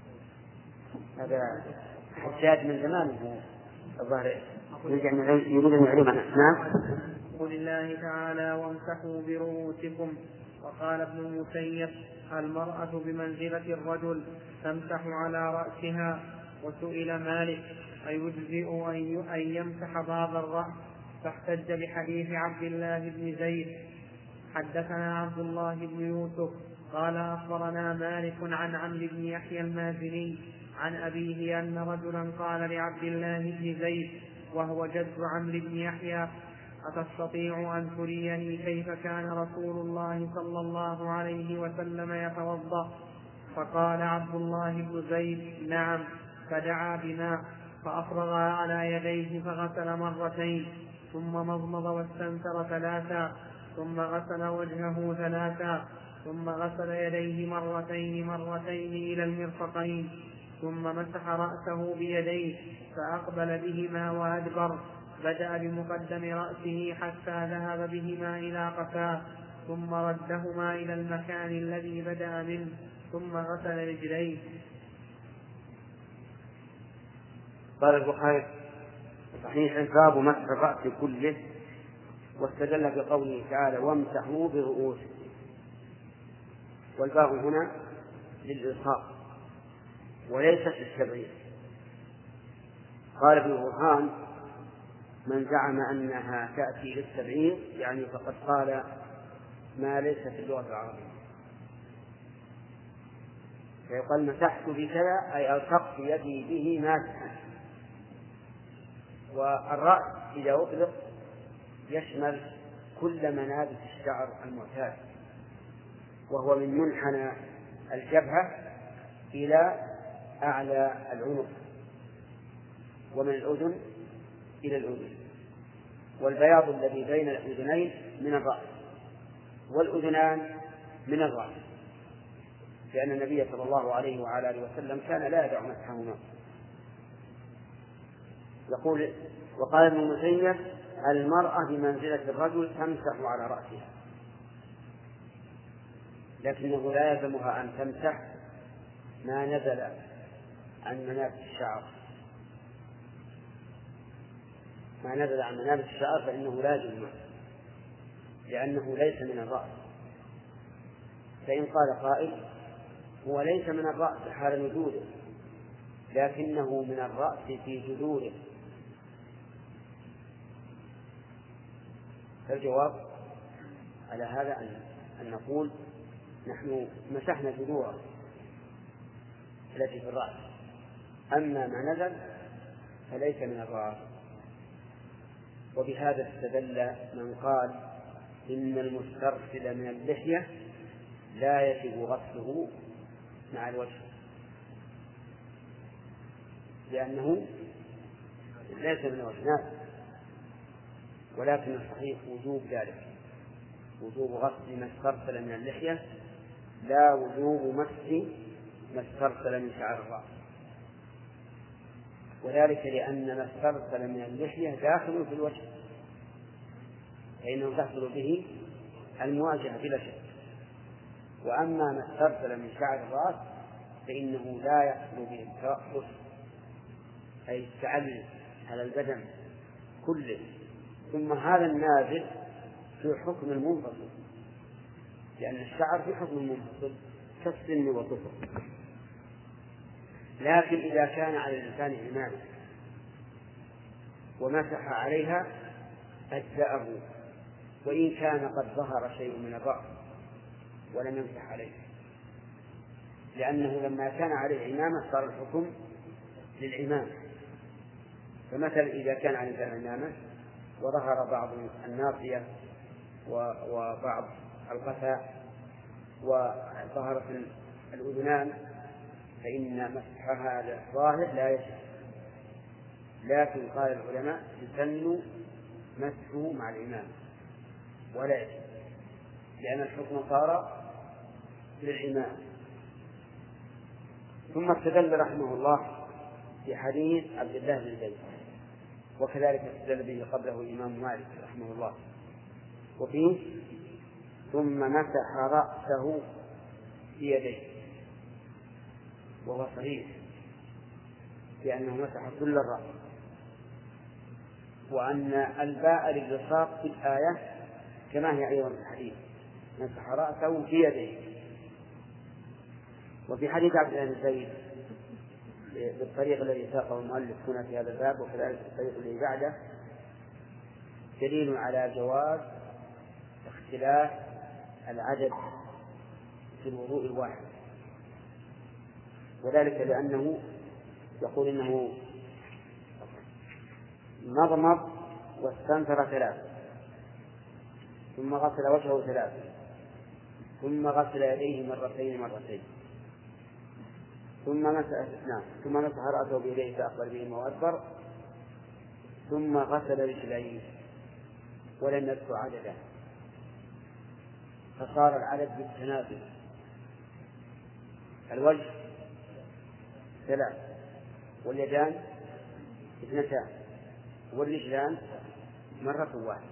هذا حجاج من زمان هو الظاهر يريد أن يعلمنا. نعم. قل الله تعالى وامسحوا برؤوسكم. وقال ابن المسيب المرأة بمنزلة الرجل تمسح على رأسها. وسئل مالك أيجزئ أن يمسح بعض الرأس؟ فاحتج بحديث عبد الله بن زيد. حدثنا عبد الله بن يوسف قال أخبرنا مالك عن عمرو بن يحيى المازني عن أبيه أن رجلا قال لعبد الله بن زيد وهو جد عمرو بن يحيى أتستطيع أن تريني كيف كان رسول الله صلى الله عليه وسلم يتوضأ؟ فقال عبد الله بن زيد نعم. فدعا بماء فأفرغ على يديه فغسل مرتين ثم مضمض واستنثر ثلاثا ثم غسل وجهه ثلاثا ثم غسل يديه مرتين إلى المرفقين ثم مسح رأسه بيديه فأقبل بهما وأدبر. بدأ بمقدم رأسه حتى ذهب بهما إلى قفاه ثم ردهما إلى المكان الذي بدأ منه ثم غسل رجليه. قال البخاري صحيح باب مسح الرأس كله، واستدل بقوله تعالى وامسحوا برؤوسكم، والباء هنا للإلصاق وليست للتبعيد. قال ابن برهان من زعم أنها تأتي للتبعيض يعني فقد قال ما ليس في اللغة العربية، فيقال مسحت بكذا أي ألصقت يدي به ماسحا. والرأس إذا أطلق يشمل كل منابت الشعر المعتاد، وهو من منحنى الجبهة إلى أعلى العنق، ومن الأذن إلى الأذن، والبياض الذي بين الأذنين من الرأس، والأذنان من الرأس، لأن النبي صلى الله عليه وعلى آله وسلم كان لا يدع مسحهما. يقول وقال ابن المسيب المرأة بمنزلة الرجل تمسح على رأسها، لكنه لا يلزمها أن تمسح ما نزل عن منابت الشعر، ما نزل عن منابت الشعر فإنه لا يلزم، لأنه ليس من الرأس. فإن قال قائل هو ليس من الرأس حال وجوده، لكنه من الرأس في جذوره، فالجواب على هذا أن نقول نحن مسحنا جذوره التي في الرأس، أما ما نزل فليس من الرأس. وبهذا استدل من قال إن المسترسل من اللحية لا يجب غسله مع الوجه، لأنه ليس من الوجه، ولكن الصحيح وجوب ذلك، وجوب غسل ما استرسل من اللحية لا وجوب مسح ما استرسل من شعر الرأس، وذلك لأن ما استرسل من اللحية داخل في الوجه، فإنه تحصل به المواجهة بلا شك. وأما ما استرسل من شعر الرأس فإنه لا يحصل به الترأس، أي التعلي على البدن كله، ثم هذا النازل في حكم المنفصل، لأن الشعر في حكم المنفصل كالسن والظفر. لكن إذا كان على الإنسان عمامة ومسح عليها أجزأه، وإن كان قد ظهر شيء من الرأس ولم يمسح عليه، لأنه لما كان عليه عمامة صار الحكم للعمامة. فمثلا إذا كان على الإنسان عمامة وظهر بعض الناصية وبعض القفاء وظهرت الأذنان فإن مسح هذا الظاهر لا يجب، لكن قال العلماء يسن مسحه مع الإمام ولا يجب، لأن الحكم صار للإمام. ثم استدل رحمه الله في حديث عبد الله بن زيد، وكذلك استدل به قبله الإمام مالك رحمه الله، وفيه ثم مسح رأسه بيديه، وهو صحيح لأنه مسح كل الرأس، وأن الباء للصاق في الآية كما هي أيضا في الحديث مسح رأسه بيديه. وفي حديث عبد الله بن زيد بالطريق الذي ساقه المؤلف هنا في هذا الباب وكذلك الطريق الذي بعده دليل على جواز اختلاف العدد في الوضوء الواحد، وذلك لأنه يقول إنه مضمض واستنثر ثلاثة، ثم غسل وجهه ثلاثة، ثم غسل يديه مرتين، ثم مسح رأسه بيديه فأقبل بهما وأدبر، ثم غسل رجليه ولم يذكر عددا، فصار العدد بالتنازل. الوجه 3 واليدان 2 والرجلان مرة واحدة،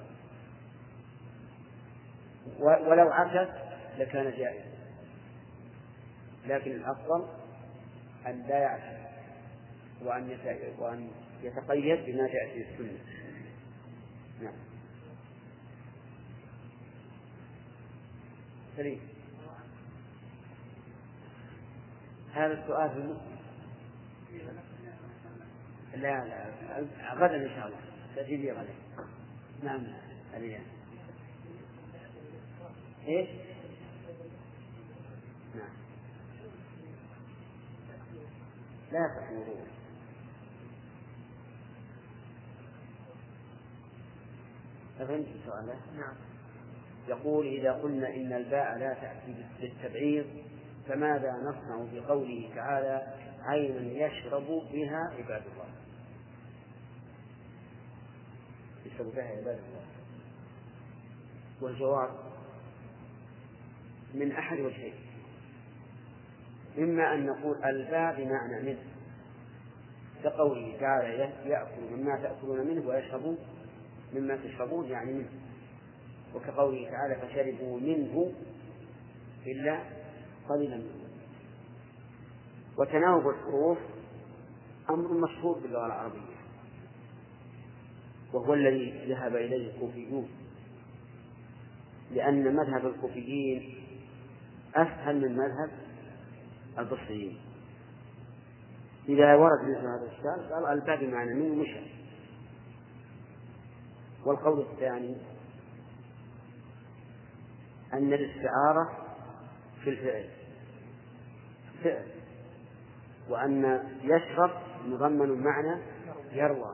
ولو عكس لكان جائزا، لكن الأفضل أن لا يعكس وأن يتقيد بما جاء في السنة. نعم. سليم. هذا السؤال في المسلم. لا غدا إن شاء الله. تجيب عليه. نعم عليا. إيش؟ نعم لا تقولون. فهمت سؤاله؟ نعم. يقول إذا قلنا إن الباء لا تأتي بالتبعيض فماذا نصنع بقوله تعالى عينا يشرب بها عباد الله؟ يشرب بها عباد الله. والجواب من أحد وجهين: إما أن نقول الباء بمعنى منه كقوله تعالى يأكل مما تأكلون منه ويشرب مما تشربون يعني منه، وكقوله تعالى فشربوا منه إلا قليلا منه. وتناوب الحروف أمر مشهور باللغة العربية، وهو الذي ذهب إليه الكوفيون، لأن مذهب الكوفيين أسهل من مذهب البصريين. إذا ورد مثل هذا الشيء قال الباء بمعنى منه مشى. والقول الثاني أن الاستعارة في الفعل وأن يشرب مضمن معنى يروى،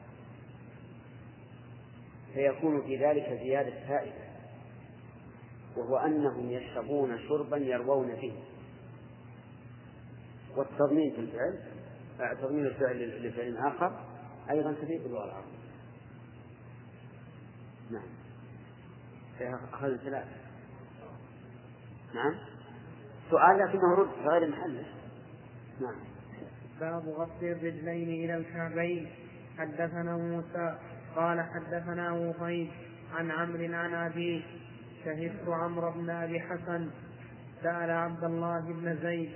فيكون في ذلك زيادة فائدة، وهو أنهم يشربون شربا يروون فيه. والتضمين في الفعل تضمين الفعل لفعل آخر أيضا تفيد باللغة العربية. نعم أخذ ثلاثة. نعم سؤال لكنه رد في غير محله. نعم. باب غسل الرجلين إلى الكعبين. حدثنا موسى قال حدثنا وهيب عن عمرو عن أبيه شهدت عمرو بن أبي حسن سأل عبد الله بن زيد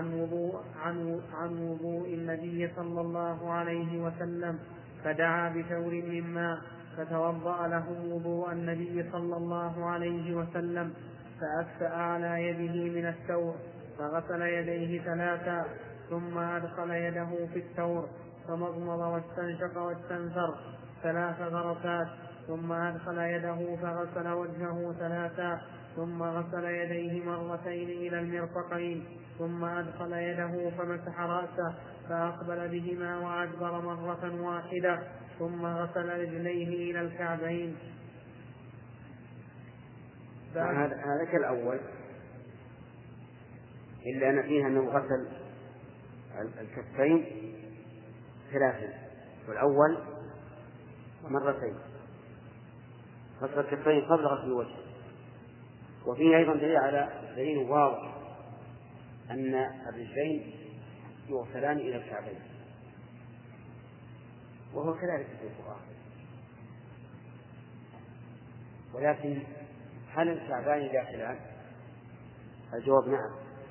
عن وضوء النبي صلى الله عليه وسلم فدعا بثور من ماء فتوضأ له وضوء النبي صلى الله عليه وسلم فأكفأ على يده من الثور فغسل يديه ثلاثا ثم أدخل يده في الثور فمضمض واستنشق واستنثر 3 غرفات ثم أدخل يده فغسل وجهه ثلاثا ثم غسل يديه مرتين إلى المرفقين ثم أدخل يده فمسح رأسه فأقبل بهما وأدبر مرة واحدة ثم غسل رجليه إلى الكعبين. هذا كالأول إلا أن فيها أنه غسل الكفين 3 والأول مرتين، غسل الكفين قبل غسل الوجه. وفيه أيضا دليل واضح أن الرجلين يغسلان إلى الكعبين، وهو كذلك في القرآن. ولكن هل الكعبان داخلان؟ الجواب نعم،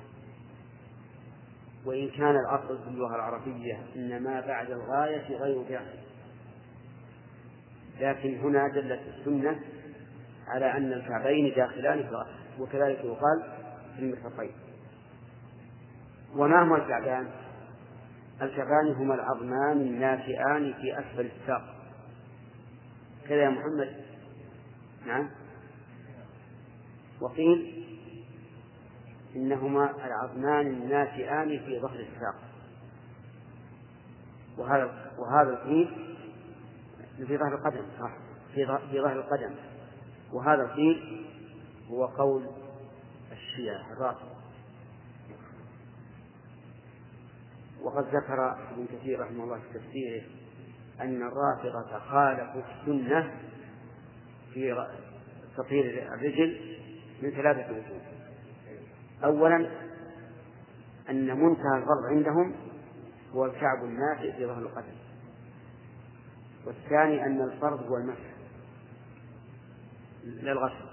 وإن كان الأصل في اللغة العربية إنما بعد الغاية غير داخل، لكن هنا دلت السنة على أن الكعبين داخلان في الأصل، وكذلك يقال في المرفقين. وما هما الكعبان؟ الكعبان هما العظمان الناشئان في أسفل الساق كذا يا محمد. نعم. وقيل إنهما العظمان الناشئان في ظهر الساق، وهذا القيل في ظهر القدم، صح، في ظهر القدم. وهذا القيل هو قول الشيعة الرافضة. وقد ذكر ابن كثير رحمه الله في تفسيره أن الرافضة خالفوا السنة في تطهير الرجل من 3 وجوه. أولا أن منتهى الفرض عندهم هو الكعب الناشئ في ظهر القدم، والثاني أن الفرض هو المسح للغسل،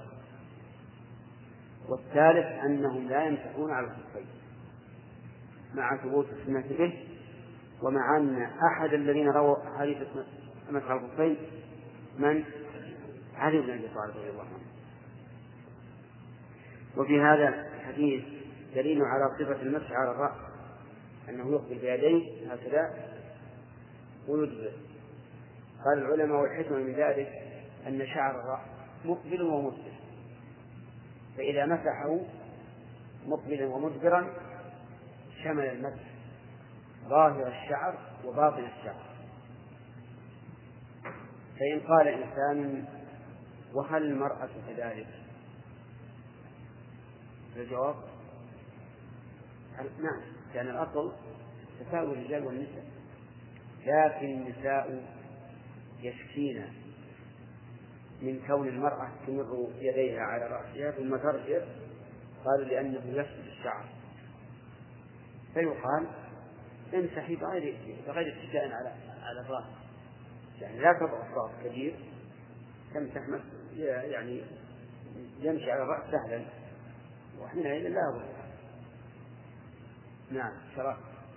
والثالث أنهم لا يمسحون على الخفين مع ثبوت السنة به، ومع أن أحد الذين رووا حديث مسح على الخفين من علي بن أبي طالب رضي الله عنه. وفي هذا الحديث دليل على صفة المسح على الرأس، أنه يقبل بيديه هكذا ويدبر، قال العلماء والحكمة من ذلك أن شعر الرأس مقبل ومدبر، فإذا مسحه مقبلا ومدبرا شمل المسح ظاهر الشعر وباطن الشعر. فإن قال إنسان وهل المرأة كذلك؟ الجواب نعم، لأن الأصل تساوي الرجال والنساء، لكن النساء يشكين من كون المرأة تمر يديها على رأسها ثم ترجع، قالوا لأنه يفسد الشعر، فيقال امسحي بغير اتكاء على الرأس، يعني لا تضع الرأس كبير، تمسح يعني يمشي على الرأس سهلا، وحينئذ لا أبدا. نعم شرع.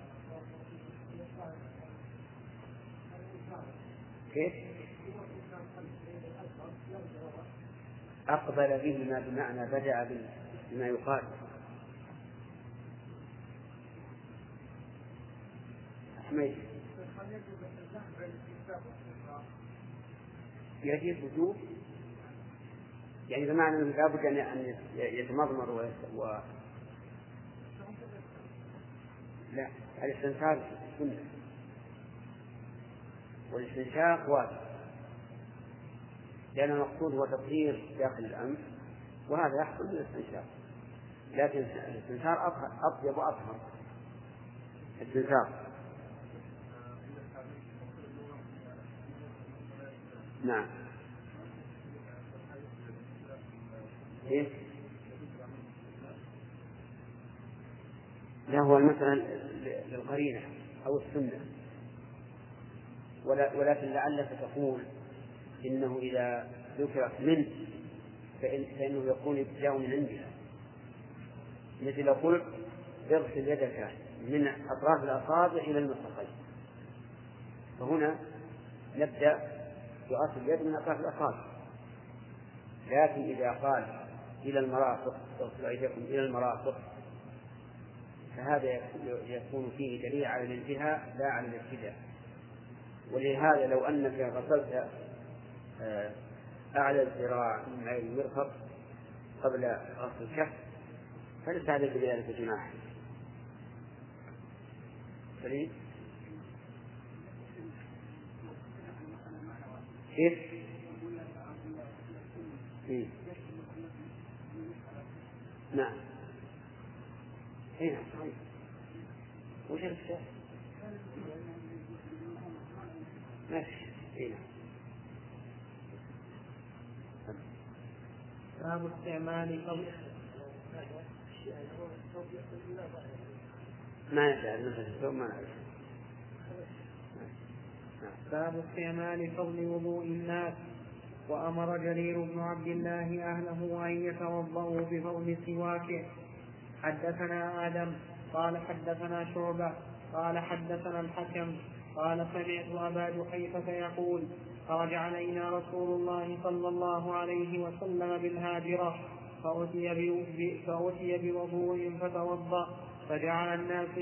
كيف؟ أقبل بهما بمعنى بدأ بما يقال. أحمد يجب وجوب، يعني بمعنى أنه لا بد أن يتمضمر لا، الاستنشاق سنة والاستنشاق واجب، لأن المقصود هو تطهير داخل الأنف، وهذا يحصل بالاستنشاق، لكن الاستنشاق أطيب وأطهر. الاستنشاق نعم. إيه؟ لا، هو المثل للقرينة أو السنة، ولكن لعلك تقول إنه إذا ذكرت منه فإنه يكون ابتداء من عندها، مثل لو قلت اغسل يدك من أطراف الأصابع إلى المرفقين، فهنا نبدأ بغسل اليد من أطراف الأصابع، لكن إذا قال إلى المرافق اغسلوا أيديكم إلى المرافق فهذا يكون فيه دليل على الانتهاء لا على الابتداء. ولهذا لو أنك غسلت أعلى الذراع من المرفق قبل غسل الكف فليس عليك بذلك جناح. كيف؟ نعم. هنا صحيح. وش الشيء؟ ماشي. هنا. باب استعمال قبل ما يدعي ما نعرف. باب استعمال فضل وضوء الناس. وأمر جرير بن عبد الله أهله أن يتوضأوا بفضل سواكه. حدثنا آدم قال حدثنا شعبة قال حدثنا الحكم قال سمعت أبا جحيفة يقول خرج علينا رسول الله صلى الله عليه وسلم بالهاجرة فأتي بوضوء فتوضأ فجعل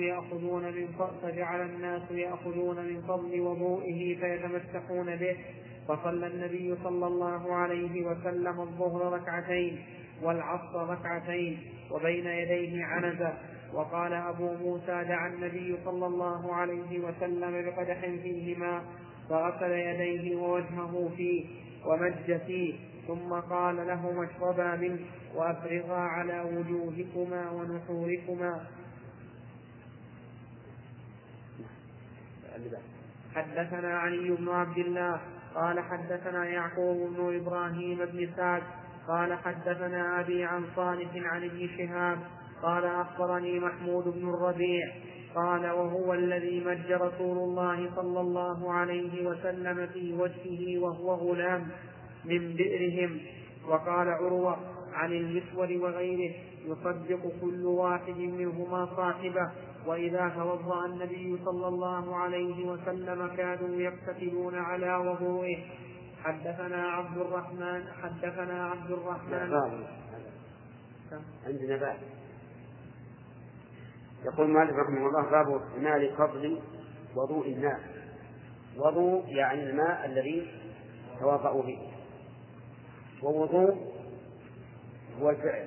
الناس يأخذون من فضل وضوئه فيتمسحون به، فصلى النبي صلى الله عليه وسلم الظهر ركعتين والعصر ركعتين وبين يديه عنزة. وقال أبو موسى دعا النبي صلى الله عليه وسلم بقدح فيه ماء فغسل يديه ووجهه فيه ومج فيه، ثم قال لهما اشربا منه وأفرغا على وجوهكما ونحوركما. حدثنا علي بن عبد الله قال حدثنا يعقوب بن إبراهيم بن سعد قال حدثنا أبي عن صالح عن ابن شهاب قال أخبرني محمود بن الربيع قال وهو الذي مج رسول الله صلى الله عليه وسلم في وجهه وهو غلام من بئرهم. وقال عروة عن المسور وغيره يصدق كل واحد منهما صاحبه، وإذا توضأ النبي صلى الله عليه وسلم كانوا يقتتلون على وضوئه. حدثنا عبد الرحمن عندنا باب يقول مالك رحمه الله باب استعمال فضل وضوء الناس. وضوء يعني الماء الذي توضأوا به، ووضوء هو الفعل.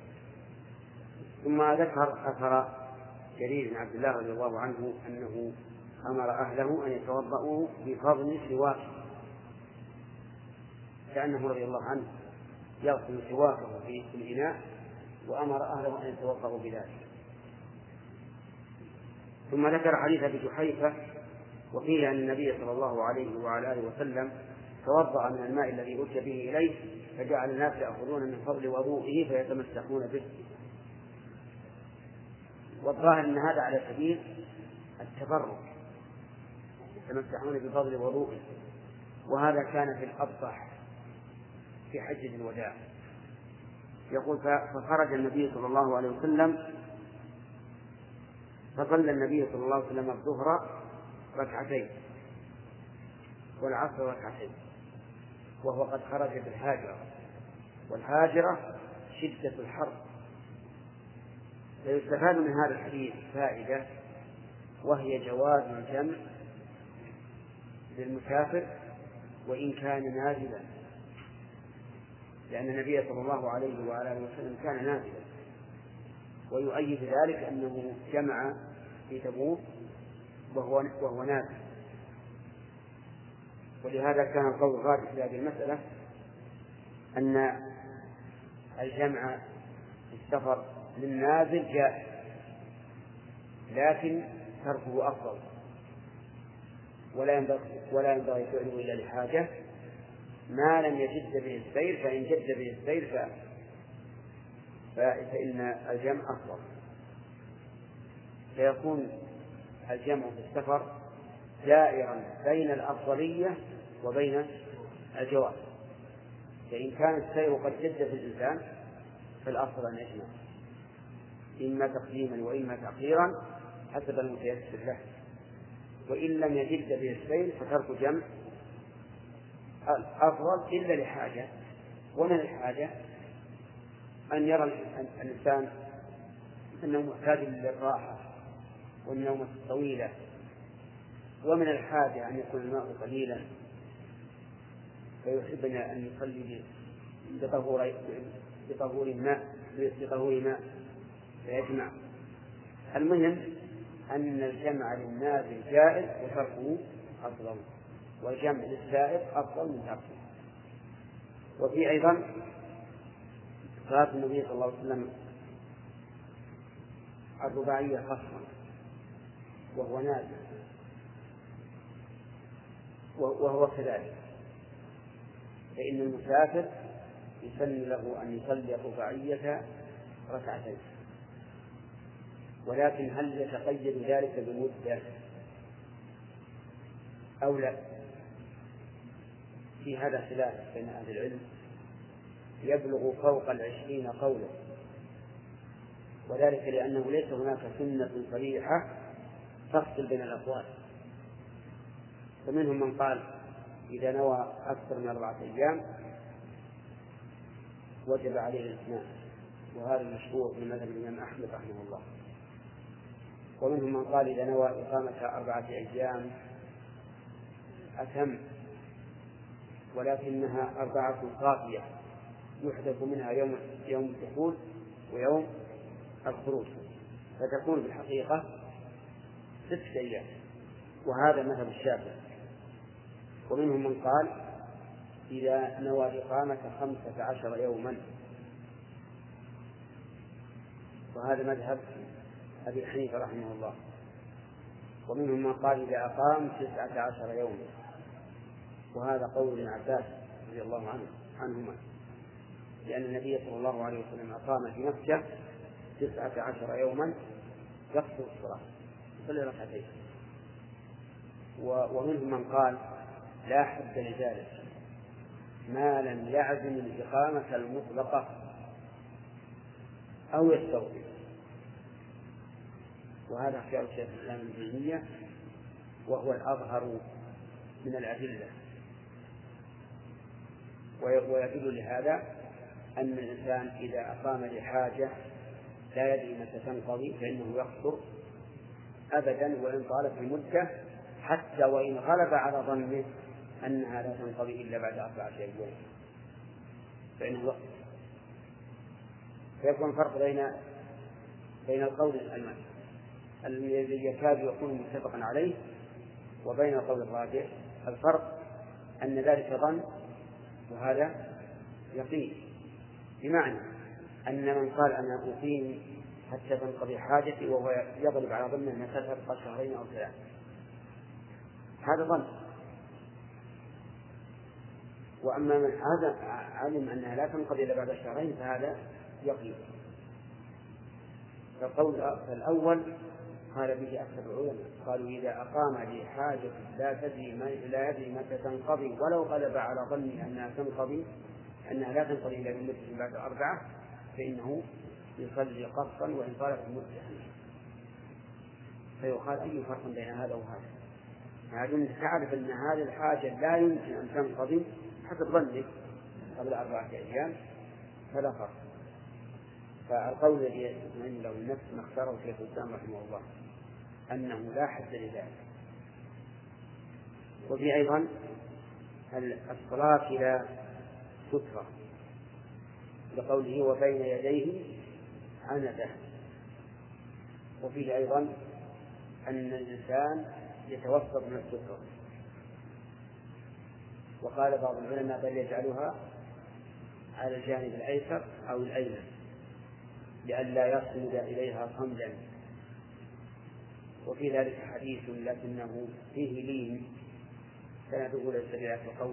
ثم ذكر أثر جرير بن عبد الله رضي الله عنه أنه أمر أهله أن يتوضأوا بفضل سواك، كأنه رضي الله عنه يغسل سواكه في الإناء وأمر أهله أن يتوضأوا بذلك. ثم ذكر حديث أبي جحيفة وفيه أن النبي صلى الله عليه وعلى آله وسلم توضأ من الماء الذي أتي به إليه فجعل الناس يأخذون من فضل وضوئه فيتمسحون به. والظاهر أن هذا على سبيل التبرك، يتمسحون بفضل وضوئه، وهذا كان في الأبطح في حجة الوداع. يقول فخرج النبي صلى الله عليه وسلم فصلى النبي صلى الله عليه وسلم الظهر ركعتين والعصر ركعتين وهو قد خرج بالهاجرة، والهاجرة شدة الحر. فيستفاد من هذا الحديث فائدة، وهي جواز الجمع للمسافر وإن كان نازلا، لأن النبي صلى الله عليه وعلى آله وسلم كان نازلا. ويؤيد ذلك أنه جمع في تبوك وهو نازل، ولهذا كان القول الراجح في هذه المسألة أن الجمع في السفر للنازل جائز، لكن تركه أفضل، ولا ينبغي فعله إلا لحاجة ما لم يجد به السير، فإن جد به السير فإن الجمع أفضل. فيكون الجمع في السفر دائرا بين الأفضلية وبين الجواز. فإن كان السير قد جد في الإنسان فالأفضل أن يجمع، إما تقديما وإما تأخيرا حسب المتيسر له. وإن لم يجد به السير فترك جمع أفضل إلا لحاجة. ومن الحاجة أن يرى الإنسان أنه محتاج للراحة والنوم الطويلة، ومن الحاجة أن يكون الماء قليلا فيحب أن يصلي بطهور ماء فيجمع. المهم أن الجمع للنازل جائز وتركه أفضل، والجمع للسائر أفضل من تركه. وفي أيضا صلاة النبي صلى الله عليه وسلم الرباعية خصما وهو نازل، وهو كذلك، فإن المسافر يسن له أن يصلي الرباعية ركعتين، ولكن هل يتقيد ذلك بمدة أو لا؟ في هذا خلاف بين أهل العلم، يبلغ فوق 20 قولا، وذلك لأنه ليس هناك سنة صريحة تفصل بين الأقوال. فمنهم من قال إذا نوى أكثر من 4 أيام وجب عليه الإتمام، وهذا المشهور من مذهب الإمام أحمد رحمه الله. ومنهم من قال إذا نوى إقامة 4 أيام أتم، ولكنها 4 صافية يحدث منها يوم الدخول ويوم الخروج، فتكون بالحقيقة 6 أيام، وهذا مذهب الشافعي. ومنهم من قال إذا نوى إقامة 15 يوما، وهذا مذهب أبي حنيفة رحمه الله. ومنهم من قال إذا أقام 19 يوما، وهذا قول ابن عباس رضي الله عنهما، لأن النبي صلى الله عليه وسلم أقام في مكة 19 يوما يقصر الصلاة يصلي ركعتين. ومنهم من قال لا حد لذلك ما لم يعزم الإقامة المطلقة أو يستوفي، وهذا اختيار شيخ الإسلام ابن تيمية وهو الأظهر من الأدلة. ويدل لهذا أن الإنسان إذا أقام لحاجة لا يدري متى تنقضي فإنه يقصر أبدا وإن طالت المدة حتى وإن غلب على ظنه أنها لا تنقضي إلا بعد 4 أيام فإنه وقت. فيكون فرق بين القول الذي يكاد يكون متفقا عليه وبين القول الراجح. الفرق أن ذلك ظن وهذا يقين، بمعنى أن من قال أنا أقيم حتى تنقضي حاجتي وهو يغلب على ظنه أنها ستبقى 2 أو 3 هذا ظن. وأما من علم أنها لا تنقضي إلا بعد 2 فهذا يقين. فالقول الأول قال به أكثر العلماء، قالوا إذا أقام لحاجة لا يدري متى تنقضي ولو غلب على ظنه أنها لا تنقضي إلا بمدة بعد 4 فإنه يصلي قصرا وإن طالت المدة. فيقال أي فرق بين هذا وهذا؟ يعني تعرف أن هذه الحاجة لا يمكن أن تنقضي حسب ظنك قبل 4 أيام فلا فرق. فالقول الذي يطمئن له النفس ما اختاره شيخ الإسلام رحمه الله أنه لا حد لذلك. وفي أيضا الصلاة إلى سترة لقوله وبين يديه عنده. وفيه أيضا أن الإنسان يتوسط من السترة، وقال بعض العلماء بل يجعلها على الجانب الأيسر أو الأيمن لئلا يصمد إليها صمدا. وفي ذلك حديث لكنه فيه لين سنده ليس بذات القول.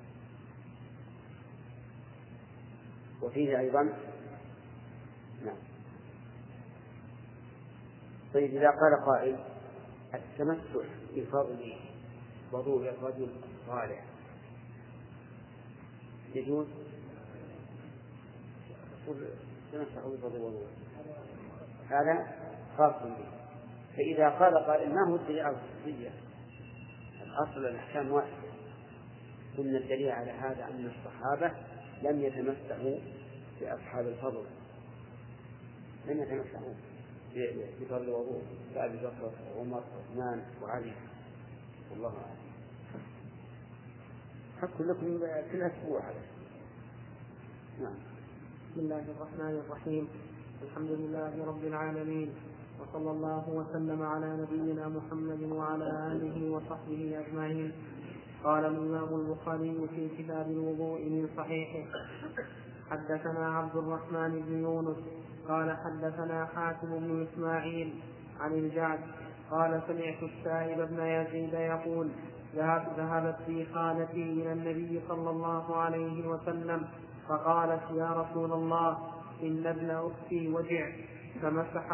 وفيه أيضا طيب إذا قال قائل التمسح بفضل وضوء الرجل الصالح يجوز؟ تمسحوا بفضل وضوء هذا خاص به. فإذا قال قائل ما هو الدليل على الخصوصية؟ الأصل الأحكام واحد. ثم الدليل على هذا أن الصحابة لم يتمسحوا بأصحاب الفضل، لم يتمسحوا بفضل الوضوء كأبي بكر وعمر وعثمان وعلي والله أعلم. أقول لكم كل أسبوع هذا. نعم. بسم الله الرحمن الرحيم. الحمد لله رب العالمين، وصلى الله وسلم على نبينا محمد وعلى آله وصحبه أجمعين. قال الإمام البخاري في كتاب الوضوء من صحيحه حدثنا عبد الرحمن بن يونس قال حدثنا حاتم بن إسماعيل عن الجعد قال سمعت السائب بن يزيد يقول ذهبت في خالتي إلى النبي صلى الله عليه وسلم فقالت يا رسول الله إن ابن أختي وجع فمسح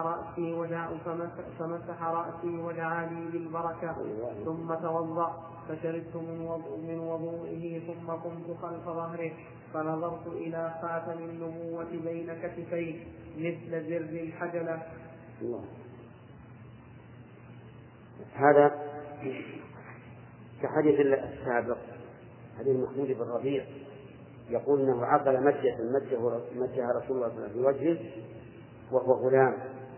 رأسي ودعا لي بالبركة ثم توضأ فشربت من وضوئه ثم قمت خلف ظهره فنظرت إلى خاتم النبوة بين كتفيه مثل زر الحجلة. هذا كحديث السابق حديث محمود بن ربيع يقول انه عقل مجها مجها رسول الله صلى الله عليه وسلم في وجهه وهو غلام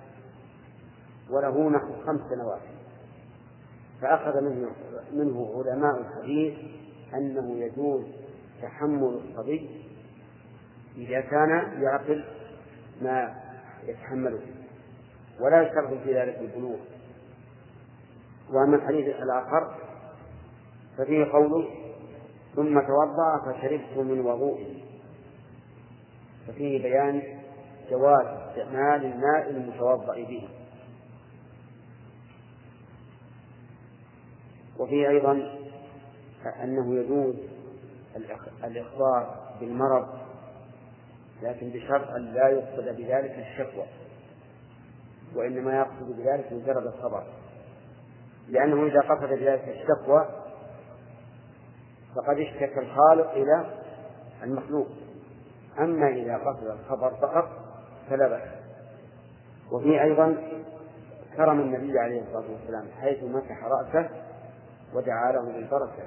وله نحو 5 سنوات، فأخذ منه علماء الحديث أنه يجوز تحمل الصبي إذا كان يعقل ما يتحمله ولا يشترط في ذلك البلوغ. وأما الحديث الآخر ففيه قوله ثم توضأ فشربت من وضوئه، ففيه بيان جواز استعمال الماء المتوضأ به. وفيه أيضا أنه يجوز الإخبار بالمرض لكن بشرط أن لا يقصد بذلك الشكوى، وإنما يقصد بذلك مجرد الخبر، لأنه إذا قصد بذلك الشكوى فقد اشتكى الخالق إلى المخلوق، أما إذا قصد الخبر فقط فلا بأس. وفيه أيضا كرم النبي عليه الصلاة والسلام حيث مسح رأسه ودعا له بالبركة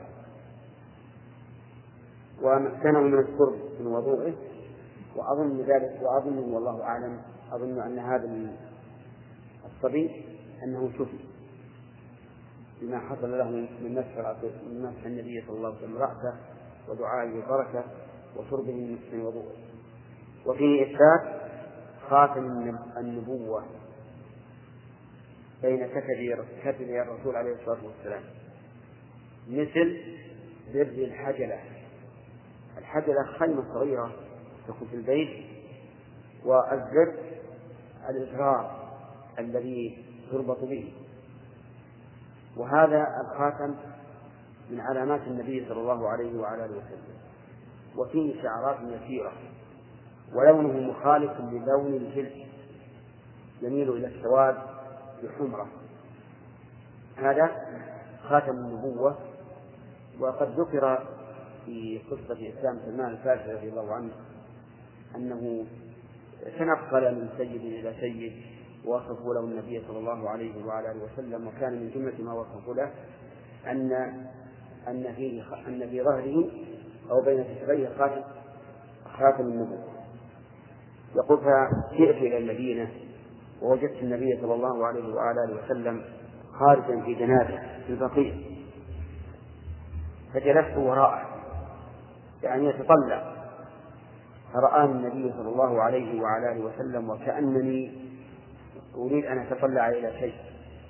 ومكنه من الشرب من وضوءه. وأظن ذلك والله أعلم أظن أن هذا الصبي أنه شفي بما حصل له من مسح النبي صلى الله عليه وسلم رأسه ودعائه بالبركة وشربه من مسح وضوءه. وفيه إثبات خاتم النبوة بين كتفي الرسول عليه الصلاة والسلام، مثل بر الحجلة. الحجلة خيمة صغيرة تكون في البيت، والزر الإزرار الذي يربط به. وهذا الخاتم من علامات النبي صلى الله عليه وعلى آله وسلم، وفيه شعرات يسيرة، ولونه مخالف للون الجلد، يميل إلى السواد بحمرة. هذا خاتم النبوة. وقد ذكر في قصة إسلام سلمان الفارسي رضي الله عنه أنه تنقل من سيد إلى سيد ووصفوا له النبي صلى الله عليه وعلى آله وسلم، وكان من جملة ما وصفوا له أن في ظهره أو بين كتفيه خاتم النبوة. يقول: فجئت إلى المدينة ووجدت النبي صلى الله عليه وعلى آله وسلم خارجا في جنازة في البقيع، فجلست وراءه يعني يتطلع، فرآني النبي صلى الله عليه وعلى آله وسلم وكأنني أريد أن أتطلع إلى شيء،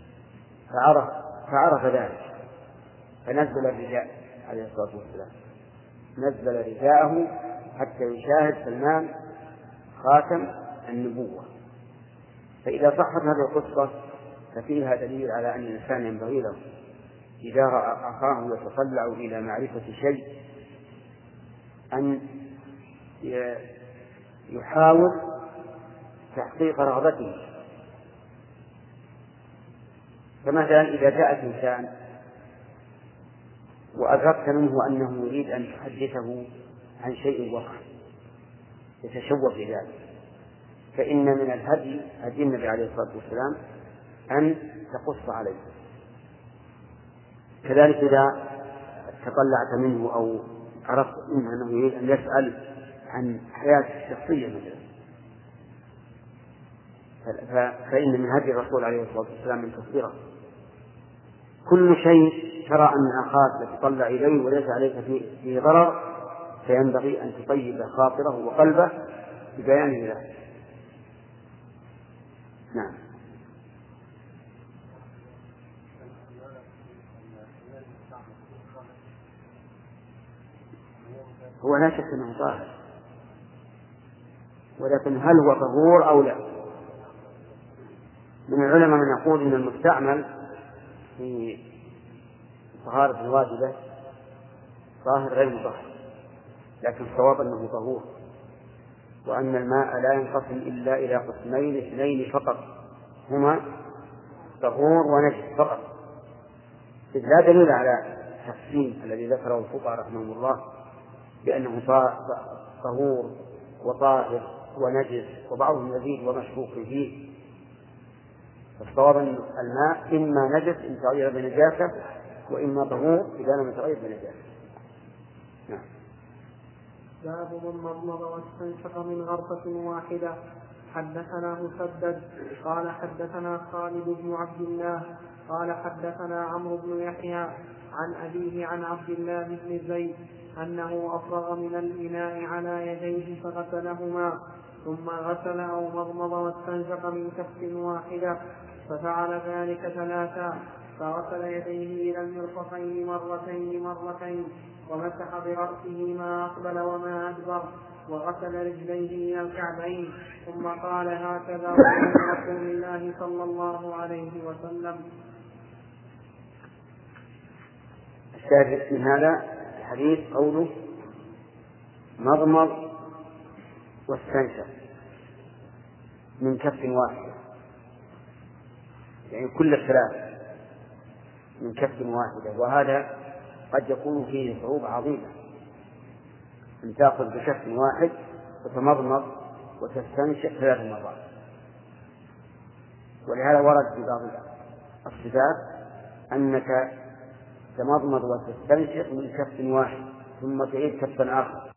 فعرف ذلك، فنزل الرداء عليه الصلاة والسلام، نزل رداءه حتى يشاهد سلمان خاتم النبوة. فإذا صحت هذه القصة ففيها دليل على أن الإنسان ينبغي له إذا رأى أخاه يتطلع إلى معرفة شيء أن يحاول تحقيق رغبته. فمثلا إذا جاء إنسان وأدركت منه أنه يريد أن تحدثه عن شيء وقع يتشوق بذلك، فإن من الهدي هدي النبي عليه الصلاة والسلام أن تقص عليه. كذلك إذا تطلعت منه أو عرفت منه أنه يريد أن يسأل عن حياته الشخصية مثلا، فإن من هدي الرسول عليه الصلاة والسلام من تصديره. كل شيء ترى أن أخاك تطلع إليه وليس عليك فيه ضرر فينبغي أن تطيب خاطره وقلبه ببيان ذلك. نعم. هو لا شك أنه طاهر، ولكن هل هو طهور أو لا؟ من العلماء من يقول إن المستعمل في طهارة الواجبة طاهر غير مطهر، لكن الصواب أنه طهور، وأن الماء لا ينقسم إلا إلى قسمين اثنين فقط، هما طهور ونجس فقط، إذ لا دليل على التقسيم الذي ذكره الفقهاء رحمهم الله بأنه طهور وطاهر ونجس وبعضهم يزيد ومشكوك فيه. فالصواب أن الماء إما نجس إن تغير بنجاسة، وإما طهور إذا لم يتغير بنجاسة. نعم. باب من مضمض واستنشق من غرفة واحدة. حدثنا مسدد قال حدثنا خالد بن عبد الله قال حدثنا عمرو بن يحيى عن أبيه عن عبد الله بن زيد أنه أفرغ من الإناء على يديه فغسلهما، ثم غسل أو مضمض واستنشق من كف واحدة، ففعل ذلك ثلاثا، فغسل يديه إلى المرفقين مرتين ومسح برأسه ما أقبل وما أدبر، وغسل رجليه إلى الكعبين، ثم قال: هكذا وضوء رسول الله صلى الله عليه وسلم. الشاهد من هذا الحديث قوله مضمض واستنشق من كف واحد، يعني كل الثلاث من كف واحدة، وهذا قد يكون فيه صعوبة عظيمة أن تأخذ بكف واحد وتمضمض وتستنشق 3 مرات. ولهذا ورد في بعض الصفات أنك تمضمض وتستنشق من كف واحد ثم تعيد كفا آخر،